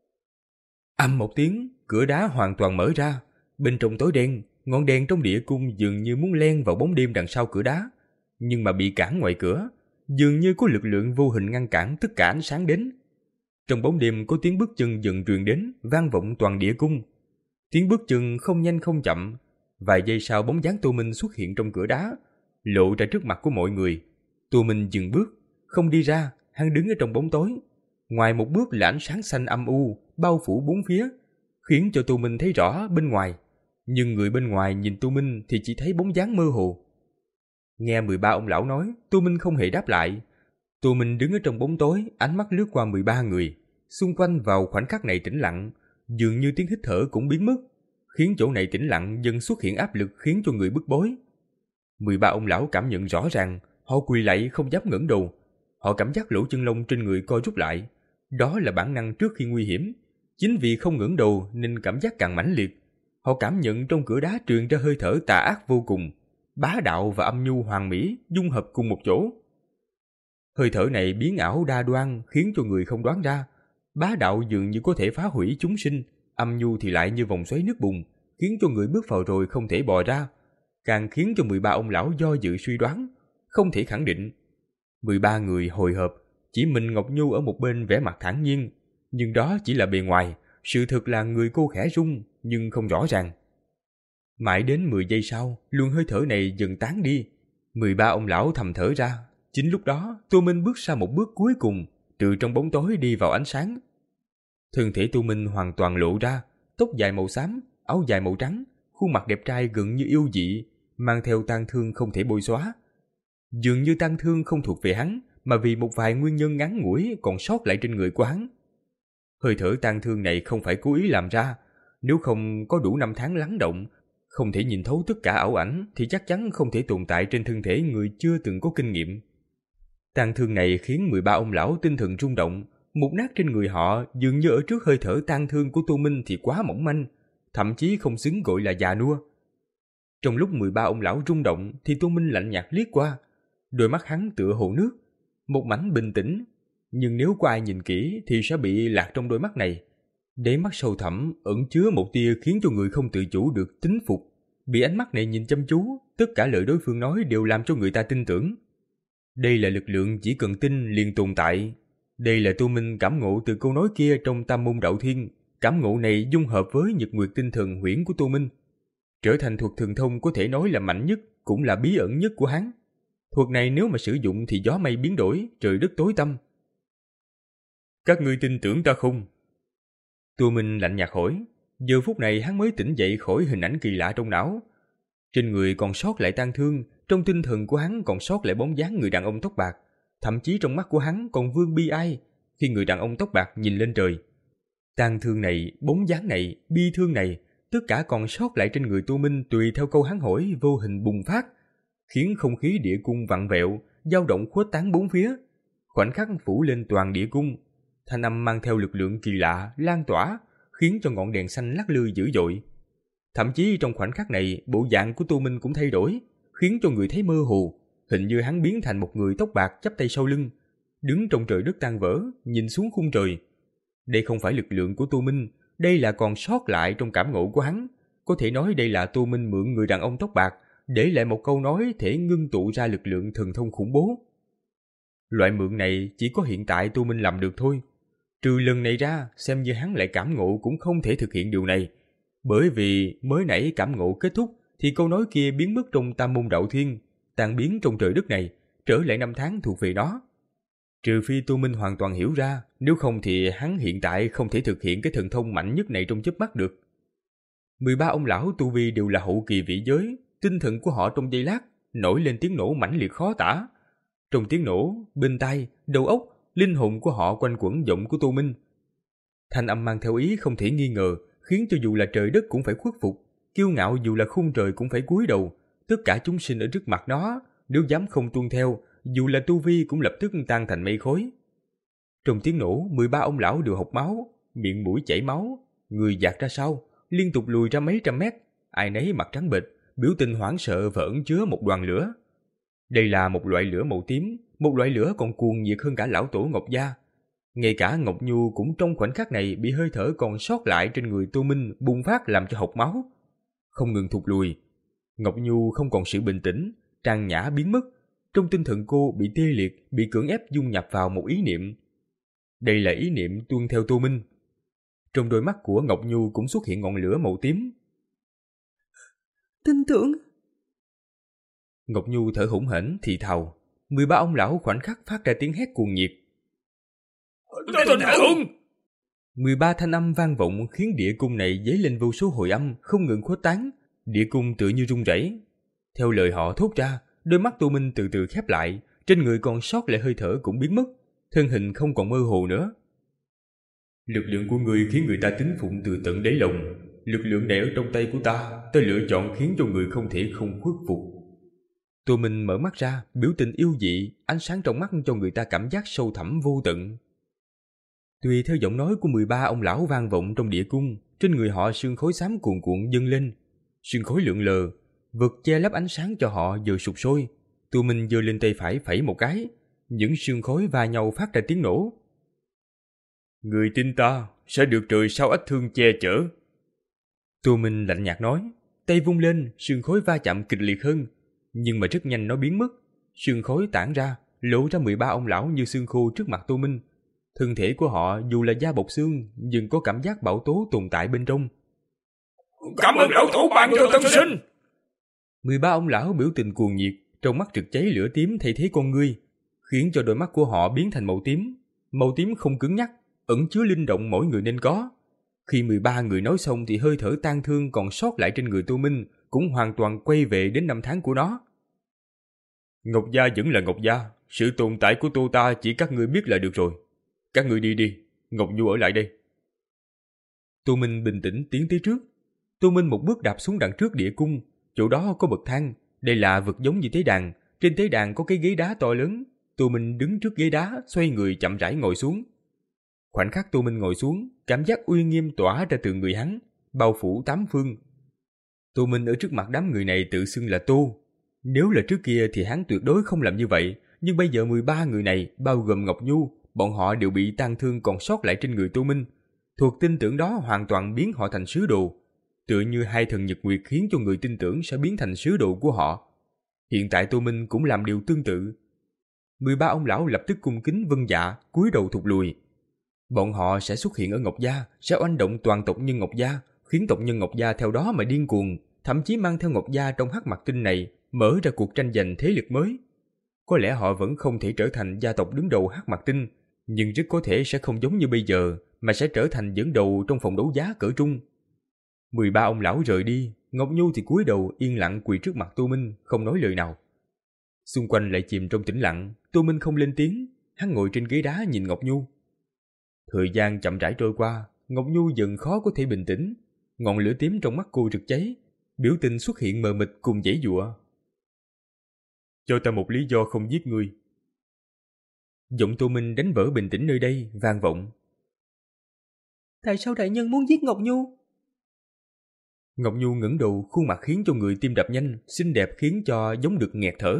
Ầm một tiếng, cửa đá hoàn toàn mở ra. Bên trong tối đen, ngọn đèn trong địa cung dường như muốn len vào bóng đêm đằng sau cửa đá, nhưng mà bị cản ngoài cửa, dường như có lực lượng vô hình ngăn cản tất cả ánh sáng đến. Trong bóng đêm có tiếng bước chân dần truyền đến, vang vọng toàn địa cung. Tiếng bước chân không nhanh không chậm, vài giây sau bóng dáng Tô Minh xuất hiện trong cửa đá, lộ ra trước mặt của mọi người. Tô Minh dừng bước, không đi ra, hắn đứng ở trong bóng tối. Ngoài một bước là ánh sáng xanh âm u bao phủ bốn phía, khiến cho Tô Minh thấy rõ bên ngoài. Nhưng người bên ngoài nhìn Tô Minh thì chỉ thấy bóng dáng mơ hồ. Nghe mười ba ông lão nói, Tô Minh không hề đáp lại. Tô Minh đứng ở trong bóng tối, ánh mắt lướt qua mười ba người. Xung quanh vào khoảnh khắc này tĩnh lặng, dường như tiếng hít thở cũng biến mất, khiến chỗ này tĩnh lặng dần xuất hiện áp lực khiến cho người bức bối. mười ba ông lão cảm nhận rõ ràng, họ quỳ lạy không dám ngẩng đầu. Họ cảm giác lỗ chân lông trên người co rút lại. Đó là bản năng trước khi nguy hiểm. Chính vì không ngẩng đầu nên cảm giác càng mãnh liệt. Họ cảm nhận trong cửa đá truyền ra hơi thở tà ác vô cùng, bá đạo và âm nhu hoàn mỹ dung hợp cùng một chỗ. Hơi thở này biến ảo đa đoan khiến cho người không đoán ra. Bá đạo dường như có thể phá hủy chúng sinh, âm nhu thì lại như vòng xoáy nước bùn, khiến cho người bước vào rồi không thể bò ra, càng khiến cho mười ba ông lão do dự suy đoán, không thể khẳng định. mười ba người hồi hộp, chỉ mình Ngọc Nhu ở một bên vẻ mặt thản nhiên, nhưng đó chỉ là bề ngoài, sự thực là người cô khẽ run nhưng không rõ ràng. Mãi đến mười giây sau, luồng hơi thở này dần tán đi, mười ba ông lão thầm thở ra. Chính lúc đó, Tô Minh bước ra một bước cuối cùng, từ trong bóng tối đi vào ánh sáng. Thân thể Tô Minh hoàn toàn lộ ra, tóc dài màu xám, áo dài màu trắng, khuôn mặt đẹp trai gần như yêu dị, mang theo tang thương không thể bôi xóa. Dường như tang thương không thuộc về hắn, mà vì một vài nguyên nhân ngắn ngủi còn sót lại trên người của hắn. Hơi thở tang thương này không phải cố ý làm ra, nếu không có đủ năm tháng lắng động, không thể nhìn thấu tất cả ảo ảnh thì chắc chắn không thể tồn tại trên thân thể người chưa từng có kinh nghiệm. Tang thương này khiến mười ba ông lão tinh thần rung động, mục nát trên người họ dường như ở trước hơi thở tang thương của Tô Minh thì quá mỏng manh, thậm chí không xứng gọi là già nua. Trong lúc mười ba ông lão rung động thì Tô Minh lạnh nhạt liếc qua, đôi mắt hắn tựa hồ nước, một mảnh bình tĩnh, nhưng nếu có ai nhìn kỹ thì sẽ bị lạc trong đôi mắt này. Đáy mắt sâu thẳm ẩn chứa một tia khiến cho người không tự chủ được tín phục. Bị ánh mắt này nhìn chăm chú, tất cả lời đối phương nói đều làm cho người ta tin tưởng. Đây là lực lượng chỉ cần tin liền tồn tại. Đây là Tô Minh cảm ngộ từ câu nói kia trong Tam Môn Đạo Thiên. Cảm ngộ này dung hợp với nhật nguyệt tinh thần huyễn của Tô Minh, trở thành thuật thần thông có thể nói là mạnh nhất, cũng là bí ẩn nhất của hắn. Thuật này nếu mà sử dụng thì gió mây biến đổi, trời đất tối tăm. Các ngươi tin tưởng ta không? Tô Minh lạnh nhạt hỏi. Giờ phút này hắn mới tỉnh dậy khỏi hình ảnh kỳ lạ trong não. Trên người còn sót lại tang thương, trong tinh thần của hắn còn sót lại bóng dáng người đàn ông tóc bạc. Thậm chí trong mắt của hắn còn vương bi ai khi người đàn ông tóc bạc nhìn lên trời. Tang thương này, bóng dáng này, bi thương này, tất cả còn sót lại trên người Tô Minh tùy theo câu hắn hỏi vô hình bùng phát, khiến không khí địa cung vặn vẹo, dao động khuếch tán bốn phía, khoảnh khắc phủ lên toàn địa cung. Thanh âm mang theo lực lượng kỳ lạ lan tỏa, khiến cho ngọn đèn xanh lắc lư dữ dội. Thậm chí trong khoảnh khắc này, bộ dạng của Tô Minh cũng thay đổi, khiến cho người thấy mơ hồ, hình như hắn biến thành một người tóc bạc chắp tay sau lưng, đứng trong trời đất tan vỡ, nhìn xuống khung trời. Đây không phải lực lượng của Tô Minh, đây là còn sót lại trong cảm ngộ của hắn. Có thể nói đây là Tô Minh mượn người đàn ông tóc bạc, để lại một câu nói thể ngưng tụ ra lực lượng thần thông khủng bố. Loại mượn này chỉ có hiện tại Tô Minh làm được thôi. Trừ lần này ra, xem như hắn lại cảm ngộ cũng không thể thực hiện điều này. Bởi vì mới nãy cảm ngộ kết thúc thì câu nói kia biến mất trong Tam Môn Đạo Thiên, tan biến trong trời đất này, trở lại năm tháng thuộc về nó. Trừ phi Tô Minh hoàn toàn hiểu ra, nếu không thì hắn hiện tại không thể thực hiện cái thần thông mạnh nhất này trong chớp mắt được. mười ba ông lão tu vi đều là hậu kỳ vị giới, tinh thần của họ trong giây lát nổi lên tiếng nổ mãnh liệt khó tả. Trong tiếng nổ, bên tai, đầu óc, linh hồn của họ quanh quẩn giọng của Tô Minh. Thanh âm mang theo ý không thể nghi ngờ, khiến cho dù là trời đất cũng phải khuất phục, kiêu ngạo dù là khung trời cũng phải cúi đầu. Tất cả chúng sinh ở trước mặt nó, nếu dám không tuân theo, dù là tu vi cũng lập tức tan thành mây khói. Trong tiếng nổ, mười ba ông lão đều hộc máu, miệng mũi chảy máu, người dạt ra sau, liên tục lùi ra mấy trăm mét, ai nấy mặt trắng bệch, biểu tình hoảng sợ và ẩn chứa một đoàn lửa. Đây là một loại lửa màu tím, một loại lửa còn cuồng nhiệt hơn cả lão tổ Ngọc Gia. Ngay cả Ngọc Nhu cũng trong khoảnh khắc này bị hơi thở còn sót lại trên người Tô Minh bùng phát làm cho hộc máu, không ngừng thụt lùi. Ngọc Nhu không còn sự bình tĩnh, trang nhã biến mất. Trong tinh thần cô bị tê liệt, bị cưỡng ép dung nhập vào một ý niệm. Đây là ý niệm tuân theo Tô Minh. Trong đôi mắt của Ngọc Nhu cũng xuất hiện ngọn lửa màu tím. Tin tưởng. Ngọc Nhu thở hổn hển thì thào. mười ba ông lão khoảnh khắc phát ra tiếng hét cuồng nhiệt. Tin tưởng! mười ba thanh âm vang vọng khiến địa cung này dấy lên vô số hồi âm không ngừng khuếch tán. Địa cung tự như rung rẩy. Theo lời họ thốt ra, đôi mắt Tô Minh từ từ khép lại, trên người còn sót lại hơi thở cũng biến mất, thân hình không còn mơ hồ nữa. Lực lượng của người khiến người ta tín phụng từ tận đáy lòng. Lực lượng này ở trong tay của ta, ta lựa chọn khiến cho người không thể không khuất phục. Tô Minh mở mắt ra, biểu tình yêu dị, ánh sáng trong mắt cho người ta cảm giác sâu thẳm vô tận. Tùy theo giọng nói của mười ba ông lão vang vọng trong địa cung, trên người họ sương khói xám cuồn cuộn dâng lên, sương khói lượn lờ, vật che lấp ánh sáng cho họ giờ sụp sôi. Tô Minh giơ lên tay phải phẩy một cái, những sương khói va nhau phát ra tiếng nổ. Người tin ta sẽ được trời sao ách thương che chở. Tô Minh lạnh nhạt nói, tay vung lên, sương khói va chạm kịch liệt hơn, nhưng mà rất nhanh nó biến mất. Sương khói tản ra, lộ ra mười ba ông lão như xương khô trước mặt Tô Minh. Thân thể của họ dù là da bọc xương, nhưng có cảm giác bão tố tồn tại bên trong. Cảm ơn lão tổ ban cho tân sinh. mười ba ông lão biểu tình cuồng nhiệt, trong mắt trực cháy lửa tím thay thế con ngươi, khiến cho đôi mắt của họ biến thành màu tím. Màu tím không cứng nhắc, ẩn chứa linh động mỗi người nên có. Khi mười ba người nói xong thì hơi thở tang thương còn sót lại trên người Tô Minh cũng hoàn toàn quay về đến năm tháng của nó. Ngọc Gia vẫn là Ngọc Gia, sự tồn tại của Tô ta chỉ các ngươi biết là được rồi. Các ngươi đi đi, Ngọc Nhu ở lại đây. Tô Minh bình tĩnh tiến tới trước. Tô Minh một bước đạp xuống đằng trước địa cung, chỗ đó có bậc thang, đây là vực giống như tế đàn, trên tế đàn có cái ghế đá to lớn. Tô Minh đứng trước ghế đá, xoay người chậm rãi ngồi xuống. Khoảnh khắc Tô Minh ngồi xuống, cảm giác uy nghiêm tỏa ra từ người hắn, bao phủ tám phương. Tô Minh ở trước mặt đám người này tự xưng là Tô. Nếu là trước kia thì hắn tuyệt đối không làm như vậy, nhưng bây giờ mười ba người này, bao gồm Ngọc Nhu, bọn họ đều bị tang thương còn sót lại trên người Tô Minh. Thuộc tin tưởng đó hoàn toàn biến họ thành sứ đồ, tựa như hai thần nhật nguyệt khiến cho người tin tưởng sẽ biến thành sứ đồ của họ. Hiện tại Tô Minh cũng làm điều tương tự. mười ba ông lão lập tức cung kính vâng dạ, cúi đầu thụt lùi. Bọn họ sẽ xuất hiện ở Ngọc Gia, sẽ oanh động toàn tộc nhân Ngọc Gia, khiến tộc nhân Ngọc Gia theo đó mà điên cuồng, thậm chí mang theo Ngọc Gia trong hắc mặc tinh này, mở ra cuộc tranh giành thế lực mới. Có lẽ họ vẫn không thể trở thành gia tộc đứng đầu hắc mặc tinh, nhưng rất có thể sẽ không giống như bây giờ, mà sẽ trở thành dẫn đầu trong phòng đấu giá cỡ trung. mười ba ông lão rời đi, Ngọc Nhu thì cúi đầu yên lặng quỳ trước mặt Tô Minh, không nói lời nào. Xung quanh lại chìm trong tĩnh lặng, Tô Minh không lên tiếng, hắn ngồi trên ghế đá nhìn Ngọc Nhu. Thời gian chậm rãi trôi qua, Ngọc Nhu dần khó có thể bình tĩnh, ngọn lửa tím trong mắt cô rực cháy, biểu tình xuất hiện mờ mịt cùng giãy giụa. Cho ta một lý do không giết ngươi. Giọng Tô Minh đánh vỡ bình tĩnh nơi đây, vang vọng. Tại sao đại nhân muốn giết Ngọc Nhu? Ngọc Nhu ngẩng đầu, khuôn mặt khiến cho người tim đập nhanh, xinh đẹp khiến cho giống được nghẹt thở.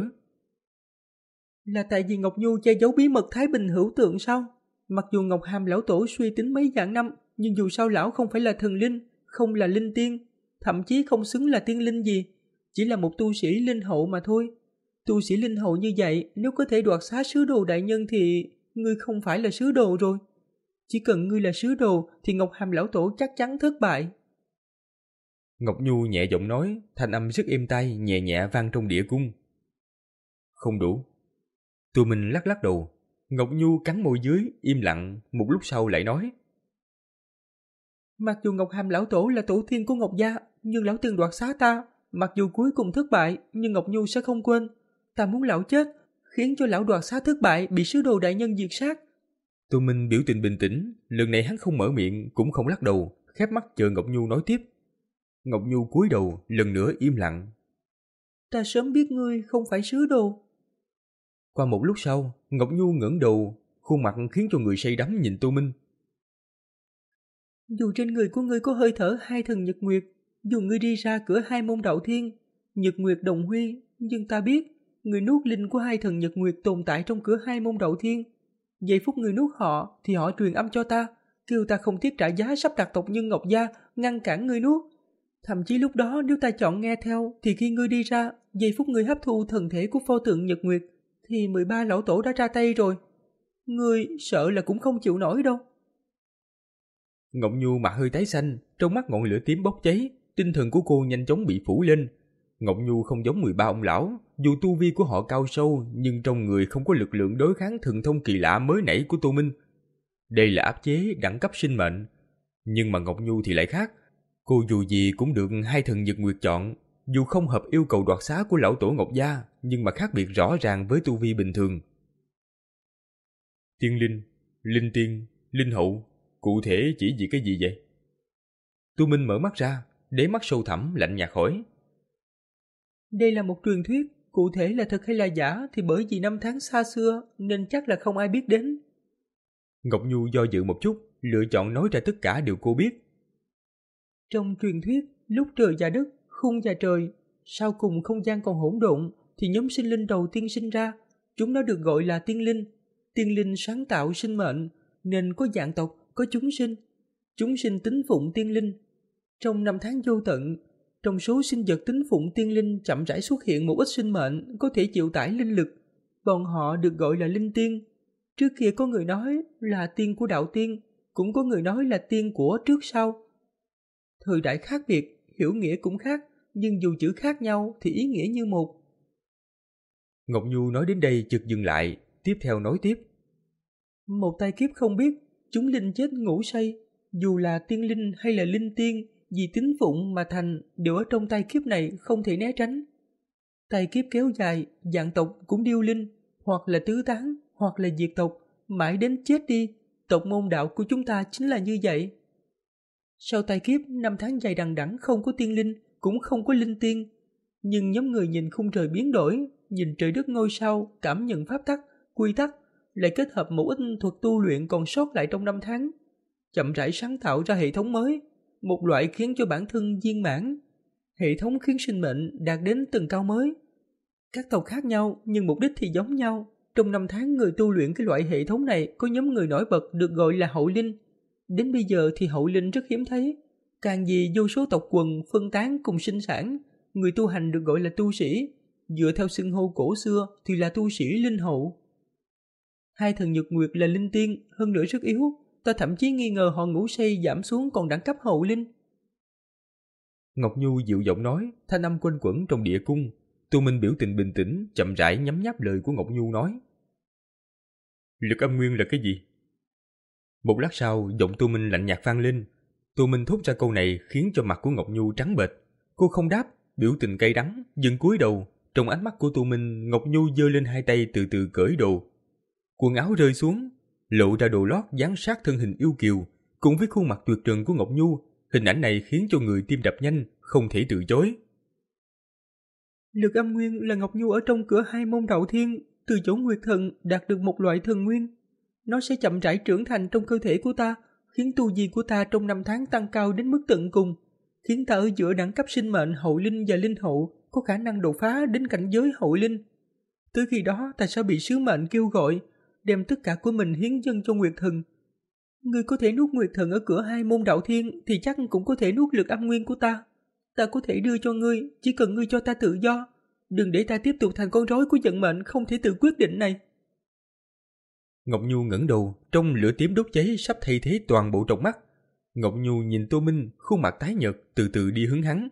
Là tại vì Ngọc Nhu che giấu bí mật Thái Bình hữu tượng sao? Mặc dù Ngọc Hàm lão tổ suy tính mấy vạn năm, nhưng dù sao lão không phải là thần linh, không là linh tiên, thậm chí không xứng là tiên linh gì, chỉ là một tu sĩ linh hậu mà thôi. Tu sĩ linh hậu như vậy, nếu có thể đoạt xá sứ đồ đại nhân thì ngươi không phải là sứ đồ rồi. Chỉ cần ngươi là sứ đồ thì Ngọc Hàm lão tổ chắc chắn thất bại. Ngọc Nhu nhẹ giọng nói, thanh âm rất êm tai, nhẹ nhẹ vang trong địa cung. Không đủ. Tô Minh lắc lắc đầu. Ngọc Nhu cắn môi dưới, im lặng, một lúc sau lại nói. Mặc dù Ngọc Hàm lão tổ là tổ tiên của Ngọc Gia, nhưng lão từng đoạt xá ta. Mặc dù cuối cùng thất bại, nhưng Ngọc Nhu sẽ không quên. Ta muốn lão chết, khiến cho lão đoạt xá thất bại bị sứ đồ đại nhân diệt sát. Tô Minh biểu tình bình tĩnh, lần này hắn không mở miệng, cũng không lắc đầu, khép mắt chờ Ngọc Nhu nói tiếp. Ngọc Nhu cúi đầu, lần nữa im lặng. Ta sớm biết ngươi không phải sứ đồ. Qua một lúc sau, Ngọc Nhu ngẩng đầu, khuôn mặt khiến cho người say đắm nhìn Tô Minh. Dù trên người của ngươi có hơi thở hai thần nhật nguyệt, dù ngươi đi ra cửa hai môn đạo thiên, nhật nguyệt đồng huy, nhưng ta biết, người nuốt linh của hai thần nhật nguyệt tồn tại trong cửa hai môn đạo thiên. Giây phút người nuốt họ, thì họ truyền âm cho ta, kêu ta không tiếc trả giá sắp đặt tộc nhân Ngọc Gia, ngăn cản ngươi nuốt. Thậm chí lúc đó nếu ta chọn nghe theo, thì khi ngươi đi ra, giây phút ngươi hấp thu thần thể của pho tượng nhật nguyệt, thì mười ba lão tổ đã ra tay rồi. Ngươi sợ là cũng không chịu nổi đâu. Ngọc Nhu mặt hơi tái xanh, trong mắt ngọn lửa tím bốc cháy, tinh thần của cô nhanh chóng bị phủ lên. Ngọc Nhu không giống mười ba ông lão, dù tu vi của họ cao sâu, nhưng trong người không có lực lượng đối kháng thần thông kỳ lạ mới nãy của Tô Minh. Đây là áp chế đẳng cấp sinh mệnh. Nhưng mà Ngọc Nhu thì lại khác. Cô dù gì cũng được hai thần nhật nguyệt chọn, dù không hợp yêu cầu đoạt xá của lão tổ Ngọc Gia, nhưng mà khác biệt rõ ràng với tu vi bình thường. Tiên linh, linh tiên, linh hậu, cụ thể chỉ vì cái gì vậy? Tô Minh mở mắt ra, đáy mắt sâu thẳm lạnh nhạt hỏi. Đây là một truyền thuyết, cụ thể là thật hay là giả thì bởi vì năm tháng xa xưa nên chắc là không ai biết đến. Ngọc Nhu do dự một chút, lựa chọn nói ra tất cả điều cô biết. Trong truyền thuyết, lúc trời và đất, khung và trời, sau cùng không gian còn hỗn độn, thì nhóm sinh linh đầu tiên sinh ra. Chúng nó được gọi là tiên linh. Tiên linh sáng tạo sinh mệnh, nên có dạng tộc, có chúng sinh. Chúng sinh tín phụng tiên linh. Trong năm tháng vô tận, trong số sinh vật tín phụng tiên linh chậm rãi xuất hiện một ít sinh mệnh có thể chịu tải linh lực. Bọn họ được gọi là linh tiên. Trước kia có người nói là tiên của đạo tiên, cũng có người nói là tiên của trước sau. Thời đại khác biệt, hiểu nghĩa cũng khác, nhưng dù chữ khác nhau thì ý nghĩa như một. Ngọc Nhu nói đến đây chợt dừng lại, tiếp theo nói tiếp. Một tai kiếp không biết, chúng linh chết ngủ say, dù là tiên linh hay là linh tiên, vì tín phụng mà thành đều ở trong tai kiếp này không thể né tránh. Tai kiếp kéo dài, dạng tộc cũng điêu linh, hoặc là tứ tán, hoặc là diệt tộc, mãi đến chết đi. Tộc môn đạo của chúng ta chính là như vậy. Sau tai kiếp, năm tháng dài đằng đẵng không có tiên linh, cũng không có linh tiên. Nhưng nhóm người nhìn khung trời biến đổi, nhìn trời đất ngôi sao, cảm nhận pháp tắc, quy tắc, lại kết hợp một ít thuật tu luyện còn sót lại trong năm tháng. Chậm rãi sáng tạo ra hệ thống mới, một loại khiến cho bản thân viên mãn. Hệ thống khiến sinh mệnh đạt đến tầng cao mới. Các tộc khác nhau nhưng mục đích thì giống nhau. Trong năm tháng người tu luyện cái loại hệ thống này có nhóm người nổi bật được gọi là hậu linh. Đến bây giờ thì hậu linh rất hiếm thấy. Càng vì vô số tộc quần phân tán cùng sinh sản, người tu hành được gọi là tu sĩ. Dựa theo xưng hô cổ xưa thì là tu sĩ linh hậu. Hai thần Nhật Nguyệt là linh tiên, hơn nữa rất yếu. Ta thậm chí nghi ngờ họ ngủ say giảm xuống còn đẳng cấp hậu linh. Ngọc Nhu dịu giọng nói, thanh âm quanh quẩn trong địa cung. Tô Minh biểu tình bình tĩnh, chậm rãi nhấm nháp lời của Ngọc Nhu nói. Lực âm nguyên là cái gì? Một lát sau, giọng Tô Minh lạnh nhạt vang lên. Tô Minh thốt ra câu này khiến cho mặt của Ngọc Nhu trắng bệch. Cô không đáp, biểu tình cay đắng, dừng cúi đầu. Trong ánh mắt của Tô Minh, Ngọc Nhu giơ lên hai tay từ từ cởi đồ. Quần áo rơi xuống, lộ ra đồ lót dán sát thân hình yêu kiều, cùng với khuôn mặt tuyệt trần của Ngọc Nhu. Hình ảnh này khiến cho người tim đập nhanh, không thể từ chối. Lực âm nguyên là Ngọc Nhu ở trong cửa hai môn đạo thiên, từ chỗ Nguyệt Thần đạt được một loại thần nguyên. Nó sẽ chậm rãi trưởng thành trong cơ thể của ta, khiến tu vi của ta trong năm tháng tăng cao đến mức tận cùng, khiến ta ở giữa đẳng cấp sinh mệnh hậu linh và linh hậu có khả năng đột phá đến cảnh giới hậu linh. Tới khi đó ta sẽ bị sứ mệnh kêu gọi, đem tất cả của mình hiến dâng cho Nguyệt Thần. Ngươi có thể nuốt Nguyệt Thần ở cửa hai môn đạo thiên thì chắc cũng có thể nuốt lực âm nguyên của ta. Ta có thể đưa cho ngươi, chỉ cần ngươi cho ta tự do. Đừng để ta tiếp tục thành con rối của vận mệnh không thể tự quyết định này. Ngọc Nhu ngẩng đầu, trong lửa tím đốt cháy sắp thay thế toàn bộ trong mắt. Ngọc Nhu nhìn Tô Minh, khuôn mặt tái nhợt, từ từ đi hướng hắn.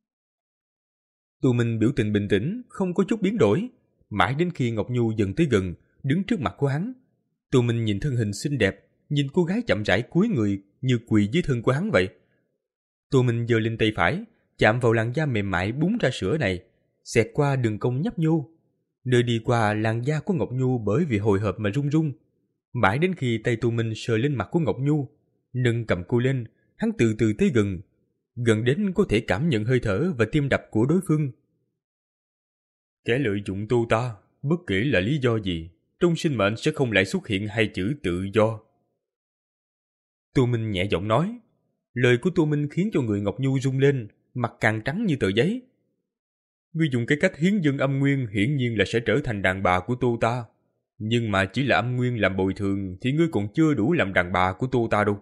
Tô Minh biểu tình bình tĩnh, không có chút biến đổi. Mãi đến khi Ngọc Nhu dần tới gần, đứng trước mặt của hắn. Tô Minh nhìn thân hình xinh đẹp, nhìn cô gái chậm rãi cúi người như quỳ dưới thân của hắn vậy. Tô Minh giơ lên tay phải, chạm vào làn da mềm mại búng ra sữa này, xẹt qua đường cong nhấp nhô. Nơi đi qua làn da của Ngọc Nhu bởi vì hồi hộp mà run run. Mãi đến khi tay Tô Minh sờ lên mặt của Ngọc Nhu, nâng cầm cô lên, hắn từ từ tới gần, gần đến có thể cảm nhận hơi thở và tim đập của đối phương. Kẻ lợi dụng tu ta, bất kể là lý do gì, trong sinh mệnh sẽ không lại xuất hiện hai chữ tự do. Tô Minh nhẹ giọng nói. Lời của Tô Minh khiến cho người Ngọc Nhu rung lên, mặt càng trắng như tờ giấy. Ngươi dùng cái cách hiến dâng âm nguyên hiển nhiên là sẽ trở thành đàn bà của Tô ta. Nhưng mà chỉ là âm nguyên làm bồi thường thì ngươi còn chưa đủ làm đàn bà của Tô ta đâu.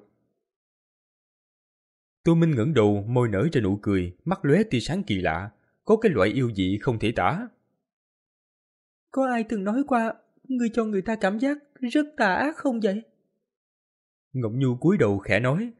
Tô Minh ngẩng đầu, môi nở ra nụ cười, mắt lóe tia sáng kỳ lạ, có cái loại yêu dị không thể tả. Có ai từng nói qua, ngươi cho người ta cảm giác rất tà ác không vậy? Ngọc Nhu cúi đầu khẽ nói.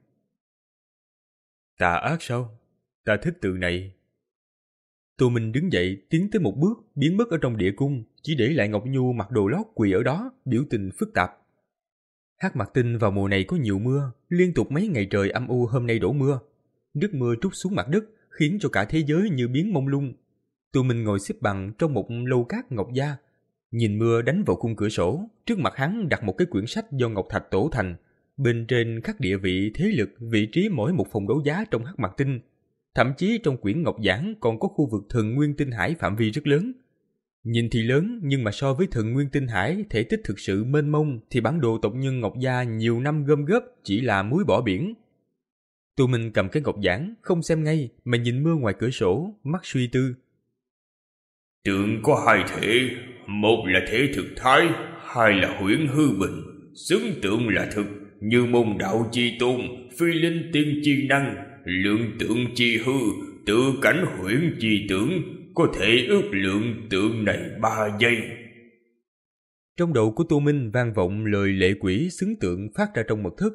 Tà ác sao? Ta thích từ này. Tô Minh đứng dậy, tiến tới một bước, biến mất ở trong địa cung, chỉ để lại Ngọc Nhu mặc đồ lót quỳ ở đó, biểu tình phức tạp. Hắc Mạc Tinh vào mùa này có nhiều mưa, liên tục mấy ngày trời âm u hôm nay đổ mưa. Nước mưa trút xuống mặt đất, khiến cho cả thế giới như biến mông lung. Tô Minh ngồi xếp bằng trong một lâu cát ngọc da, nhìn mưa đánh vào khung cửa sổ, trước mặt hắn đặt một cái quyển sách do ngọc thạch tổ thành, bên trên khắc địa vị, thế lực, vị trí mỗi một phòng đấu giá trong Hắc Mạc Tinh. Thậm chí trong quyển ngọc giảng còn có khu vực thần nguyên tinh hải phạm vi rất lớn. Nhìn thì lớn, nhưng mà so với thần nguyên tinh hải thể tích thực sự mênh mông thì bản đồ tộc nhân Ngọc Gia nhiều năm gom góp chỉ là muối bỏ biển. Tô Minh cầm cái ngọc giảng, không xem ngay mà nhìn mưa ngoài cửa sổ, mắt suy tư. Tượng có hai thể, một là thể thực thái, hai là huyễn hư bình. Xứng tượng là thực, như môn đạo chi tôn, phi linh tiên chi năng, lượng tượng chi hư, tự cảnh huyễn chi tưởng, có thể ước lượng tượng này ba giây. Trong đầu của Tô Minh vang vọng lời lệ quỷ xứng tượng phát ra trong mật thất.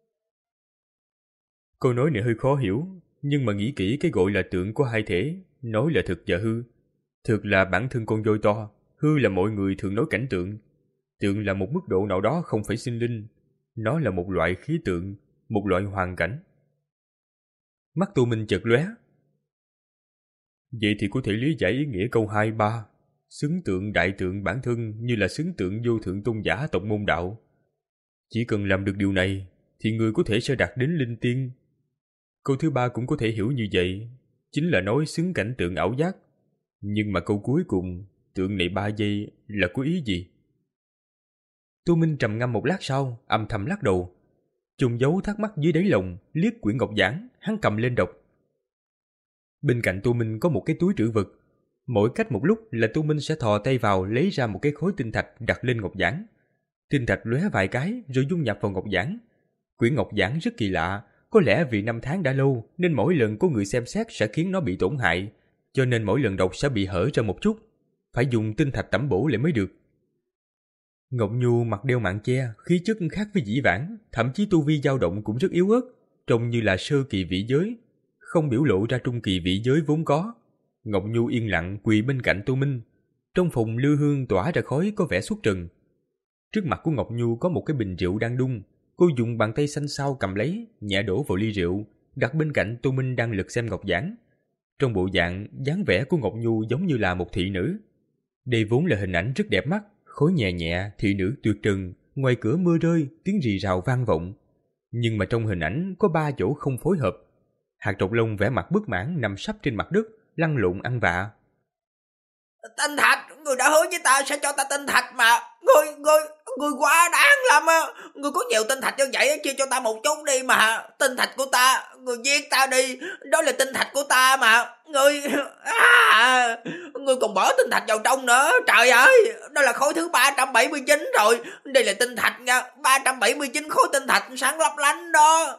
Câu nói này hơi khó hiểu, nhưng mà nghĩ kỹ cái gọi là tượng có hai thể, nói là thực và hư. Thực là bản thân con voi to, hư là mọi người thường nói cảnh tượng. Tượng là một mức độ nào đó không phải sinh linh, nó là một loại khí tượng, một loại hoàn cảnh. Mắt Tô Minh chợt lóe. Vậy thì có thể lý giải ý nghĩa câu hai ba. Xứng tượng đại tượng bản thân như là xứng tượng vô thượng tôn giả tộc môn đạo. Chỉ cần làm được điều này thì người có thể sẽ đạt đến linh tiên. Câu thứ ba cũng có thể hiểu như vậy, chính là nói xứng cảnh tượng ảo giác. Nhưng mà câu cuối cùng, tượng này ba giây là có ý gì? Tô Minh trầm ngâm một lát sau, âm thầm lắc đầu. Chôn giấu thắc mắc dưới đáy lòng, liếc quyển ngọc giảng, hắn cầm lên đọc. Bên cạnh Tô Minh có một cái túi trữ vật. Mỗi cách một lúc là Tô Minh sẽ thò tay vào lấy ra một cái khối tinh thạch đặt lên ngọc giảng. Tinh thạch lóe vài cái rồi dung nhập vào ngọc giảng. Quyển ngọc giảng rất kỳ lạ, có lẽ vì năm tháng đã lâu nên mỗi lần có người xem xét sẽ khiến nó bị tổn hại, cho nên mỗi lần đọc sẽ bị hở ra một chút, phải dùng tinh thạch tẩm bổ lại mới được. Ngọc Nhu mặc đeo mạng che, khí chất khác với dĩ vãng, thậm chí tu vi dao động cũng rất yếu ớt, trông như là sơ kỳ vị giới, không biểu lộ ra trung kỳ vị giới vốn có. Ngọc Nhu yên lặng quỳ bên cạnh Tô Minh, trong phòng lư hương tỏa ra khói có vẻ xuất trần. Trước mặt của Ngọc Nhu có một cái bình rượu đang đun, cô dùng bàn tay xanh xao cầm lấy, nhẹ đổ vào ly rượu, đặt bên cạnh Tô Minh đang lật xem ngọc giảng. Trong bộ dạng, dáng vẻ của Ngọc Nhu giống như là một thị nữ. Đây vốn là hình ảnh rất đẹp mắt, khói nhẹ nhẹ, thị nữ tuyệt trần, ngoài cửa mưa rơi, tiếng rì rào vang vọng. Nhưng mà trong hình ảnh có ba chỗ không phối hợp. Hạt Trọc Long vẻ mặt bất mãn nằm sấp trên mặt đất, lăn lộn ăn vạ. Tinh thạch, người đã hứa với ta sẽ cho ta tinh thạch mà. Người, người, người quá đáng lắm á. Người có nhiều tinh thạch như vậy, chia cho ta một chút đi mà. Tinh thạch của ta, người giết ta đi. Đó là tinh thạch của ta mà. Người, à, người còn bỏ tinh thạch vào trong nữa. Trời ơi, đó là khối thứ ba trăm bảy mươi chín rồi. Đây là tinh thạch nha, ba trăm bảy mươi chín khối tinh thạch sáng lấp lánh đó.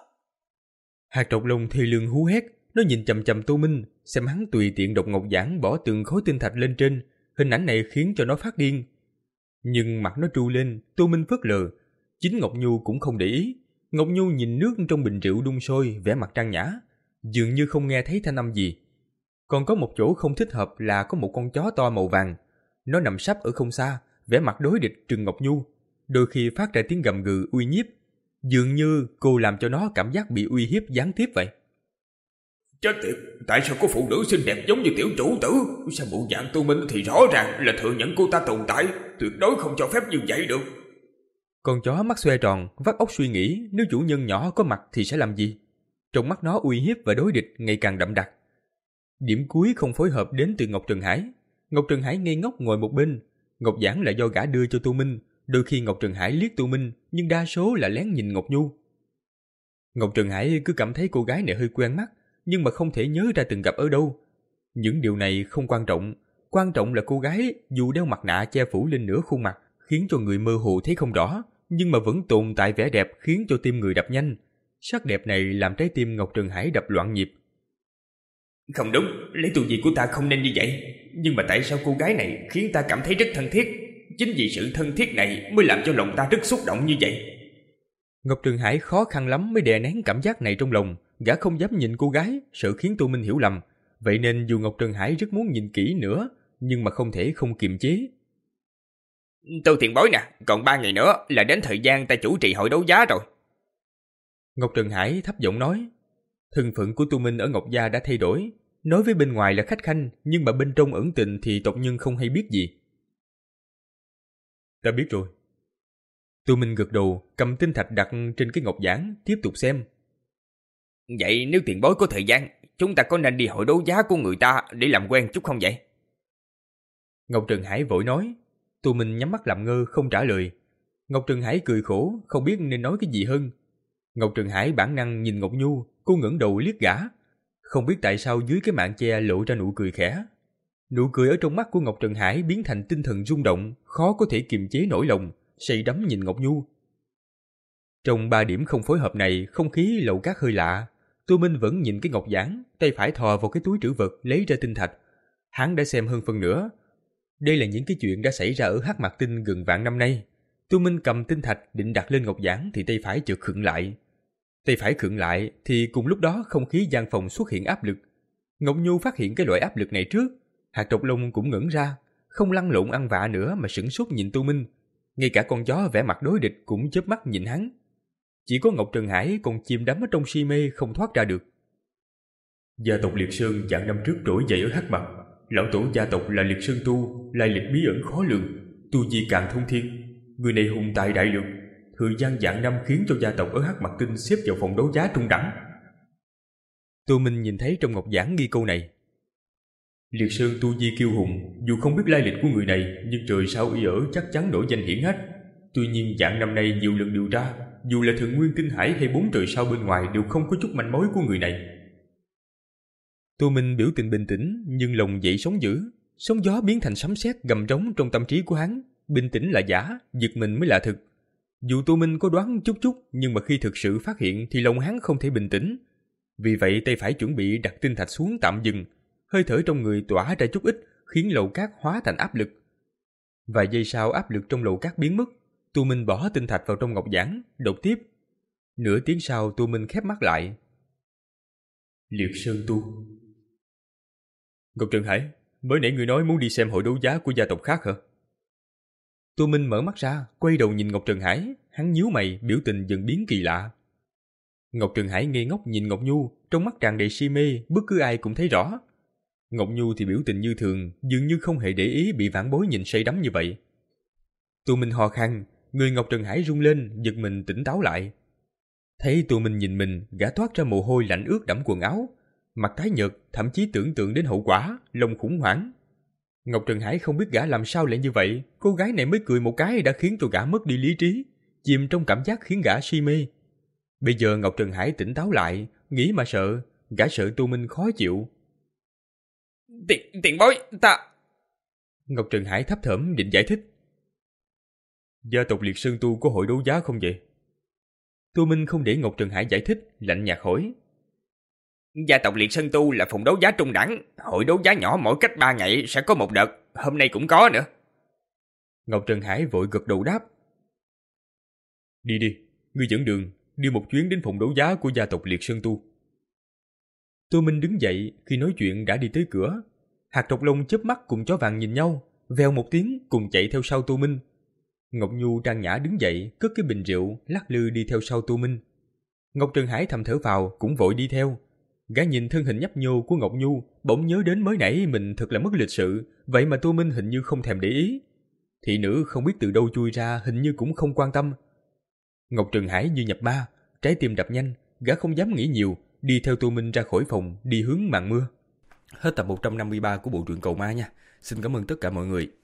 Hạt Trọc Long thê lương hú hét. Nó nhìn chằm chằm Tô Minh, xem hắn tùy tiện đọc ngọc giảng bỏ từng khối tinh thạch lên trên. Hình ảnh này khiến cho nó phát điên. Nhưng mặt nó tru lên, Tô Minh phớt lờ. Chính Ngọc Nhu cũng không để ý. Ngọc Nhu nhìn nước trong bình rượu đun sôi, vẻ mặt trang nhã, dường như không nghe thấy thanh âm gì. Còn có một chỗ không thích hợp là có một con chó to màu vàng. Nó nằm sấp ở không xa, vẻ mặt đối địch trừng Ngọc Nhu, đôi khi phát ra tiếng gầm gừ uy nhiếp. Dường như cô làm cho nó cảm giác bị uy hiếp gián tiếp vậy. Chết tiệt, tại sao có phụ nữ xinh đẹp giống như tiểu chủ tử? Sao bộ dạng Tô Minh thì rõ ràng là thừa nhận cô ta tồn tại, tuyệt đối không cho phép như vậy được. Con chó mắt xoe tròn, vắt óc suy nghĩ nếu chủ nhân nhỏ có mặt thì sẽ làm gì. Trong mắt nó uy hiếp và đối địch ngày càng đậm đặc. Điểm cuối không phối hợp đến từ Ngọc Trần Hải. Ngọc Trần Hải ngây ngốc ngồi một bên. Ngọc giảng là do gã đưa cho Tô Minh. Đôi khi Ngọc Trần Hải liếc Tô Minh, nhưng đa số là lén nhìn Ngọc Nhu. Ngọc Trần Hải cứ cảm thấy cô gái này hơi quen mắt, nhưng mà không thể nhớ ra từng gặp ở đâu. Những điều này không quan trọng. Quan trọng là cô gái dù đeo mặt nạ che phủ lên nửa khuôn mặt, khiến cho người mơ hồ thấy không rõ, nhưng mà vẫn tồn tại vẻ đẹp khiến cho tim người đập nhanh. Sắc đẹp này làm trái tim Ngọc Trần Hải đập loạn nhịp. Không đúng, lấy tu vi của ta không nên như vậy. Nhưng mà tại sao cô gái này khiến ta cảm thấy rất thân thiết? Chính vì sự thân thiết này mới làm cho lòng ta rất xúc động như vậy. Ngọc Trần Hải khó khăn lắm mới đè nén cảm giác này trong lòng. Gã không dám nhìn cô gái, sợ khiến Tô Minh hiểu lầm. Vậy nên dù Ngọc Trần Hải rất muốn nhìn kỹ nữa, nhưng mà không thể không kiềm chế. Tô tiền bối nè, còn ba ngày nữa là đến thời gian ta chủ trì hội đấu giá rồi. Ngọc Trần Hải thấp giọng nói. Thân phận của Tô Minh ở Ngọc Gia đã thay đổi. Nói với bên ngoài là khách khanh, nhưng mà bên trong ẩn tình thì tộc nhân không hay biết gì. Ta biết rồi. Tô Minh gật đầu, cầm tinh thạch đặt trên cái ngọc giảng, tiếp tục xem. Vậy nếu tiền bối có thời gian, chúng ta có nên đi hội đấu giá của người ta để làm quen chút không vậy? Ngọc Trần Hải vội nói. Tô Minh nhắm mắt làm ngơ không trả lời. Ngọc Trần Hải cười khổ, không biết nên nói cái gì hơn. Ngọc Trần Hải bản năng nhìn Ngọc Nhu, cô ngẩng đầu liếc gã. Không biết tại sao dưới cái màn che lộ ra nụ cười khẽ. Nụ cười ở trong mắt của Ngọc Trần Hải biến thành tinh thần rung động, khó có thể kiềm chế nỗi lòng, say đắm nhìn Ngọc Nhu. Trong ba điểm không phối hợp này, không khí lầu cát hơi lạ. Tô Minh vẫn nhìn cái ngọc giản, tay phải thò vào cái túi trữ vật lấy ra tinh thạch. Hắn đã xem hơn phân nửa. Đây là những cái chuyện đã xảy ra ở Hắc Mạc Tinh gần vạn năm nay. Tô Minh cầm tinh thạch định đặt lên ngọc giản thì tay phải chợt khựng lại. Tay phải khựng lại thì cùng lúc đó không khí gian phòng xuất hiện áp lực. Ngọc Nhu phát hiện cái loại áp lực này trước. Hạt Độc Long cũng ngẩn ra, không lăn lộn ăn vạ nữa mà sửng sốt nhìn Tô Minh. Ngay cả con chó vẻ mặt đối địch cũng chớp mắt nhìn hắn. Chỉ có Ngọc Trần Hải còn chìm đắm ở trong si mê không thoát ra được. Gia tộc Liệt Sơn vạn năm trước trỗi dậy ở Hắc Mạc. Lão tổ gia tộc là Liệt Sơn Tu, lai lịch bí ẩn khó lường, tu vi càng thông thiên. Người này hùng tài đại lược, thời gian vạn năm khiến cho gia tộc ở Hắc Mạc Tinh xếp vào phòng đấu giá trung đẳng. Tô Minh nhìn thấy trong ngọc giản ghi câu này. Liệt Sơn tu vi kiêu hùng, dù không biết lai lịch của người này, nhưng trời sao y ở chắc chắn nổi danh hiển hách. Tuy nhiên vạn năm nay nhiều lần điều tra, dù là Thượng Nguyên Tinh Hải hay bốn trời sao bên ngoài đều không có chút manh mối của người này. Tô Minh biểu tình bình tĩnh, nhưng lòng dậy sóng dữ, sóng gió biến thành sấm sét gầm rống trong tâm trí của hắn. Bình tĩnh là giả, giật mình mới là thực. Dù Tô Minh có đoán chút chút, nhưng mà khi thực sự phát hiện thì lòng hắn không thể bình tĩnh. Vì vậy tay phải chuẩn bị đặt tinh thạch xuống tạm dừng. Hơi thở trong người tỏa ra chút ít, khiến lầu cát hóa thành áp lực. Vài giây sau áp lực trong lầu cát biến mất. Tô Minh bỏ tinh thạch vào trong ngọc giản, đọc tiếp. Nửa tiếng sau Tô Minh khép mắt lại. Liệt Sơn Tu. Ngọc Trần Hải, mới nãy người nói muốn đi xem hội đấu giá của gia tộc khác hả? Tô Minh mở mắt ra, quay đầu nhìn Ngọc Trần Hải, hắn nhíu mày, biểu tình dần biến kỳ lạ. Ngọc Trần Hải ngây ngốc nhìn Ngọc Nhu, trong mắt tràn đầy si mê, bất cứ ai cũng thấy rõ. Ngọc Nhu thì biểu tình như thường, dường như không hề để ý bị vãn bối nhìn say đắm như vậy. Tô Minh ho khan, người Ngọc Trần Hải rung lên, giật mình tỉnh táo lại. Thấy Tô Minh nhìn mình, gã thoát ra mồ hôi lạnh ướt đẫm quần áo, mặt tái nhợt, thậm chí tưởng tượng đến hậu quả, lòng khủng hoảng. Ngọc Trần Hải không biết gã làm sao lại như vậy, cô gái này mới cười một cái đã khiến cho gã mất đi lý trí, chìm trong cảm giác khiến gã si mê. Bây giờ Ngọc Trần Hải tỉnh táo lại, nghĩ mà sợ, gã sợ Tô Minh khó chịu. Tiền, tiền bối, ta... Ngọc Trần Hải thấp thỏm định giải thích. Gia tộc Liệt Sơn Tu có hội đấu giá không vậy? Tô Minh không để Ngọc Trần Hải giải thích, lạnh nhạt hỏi. Gia tộc Liệt Sơn Tu là phòng đấu giá trung đẳng, hội đấu giá nhỏ mỗi cách ba ngày sẽ có một đợt, hôm nay cũng có nữa. Ngọc Trần Hải vội gật đầu đáp. Đi đi, ngươi dẫn đường, đi một chuyến đến phòng đấu giá của gia tộc Liệt Sơn Tu. Tô Minh đứng dậy, khi nói chuyện đã đi tới cửa. Hạt Độc Long chớp mắt cùng chó vàng nhìn nhau, vèo một tiếng cùng chạy theo sau Tô Minh. Ngọc Nhu trang nhã đứng dậy, cất cái bình rượu, lắc lư đi theo sau Tô Minh. Ngọc Trần Hải thầm thở vào, cũng vội đi theo. Gã nhìn thân hình nhấp nhô của Ngọc Nhu, bỗng nhớ đến mới nãy mình thật là mất lịch sự, vậy mà Tô Minh hình như không thèm để ý. Thị nữ không biết từ đâu chui ra, hình như cũng không quan tâm. Ngọc Trần Hải như nhập ma, trái tim đập nhanh, gã không dám nghĩ nhiều, đi theo Tô Minh ra khỏi phòng, đi hướng màn mưa. Hết tập một trăm năm mươi ba của bộ truyện Cầu Ma nha. Xin cảm ơn tất cả mọi người.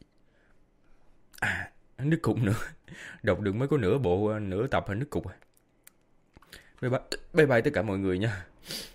À, nước cục nữa. Đọc được mới có nửa bộ, nửa tập hay nước cục. Bye bye, bye bye tất cả mọi người nha.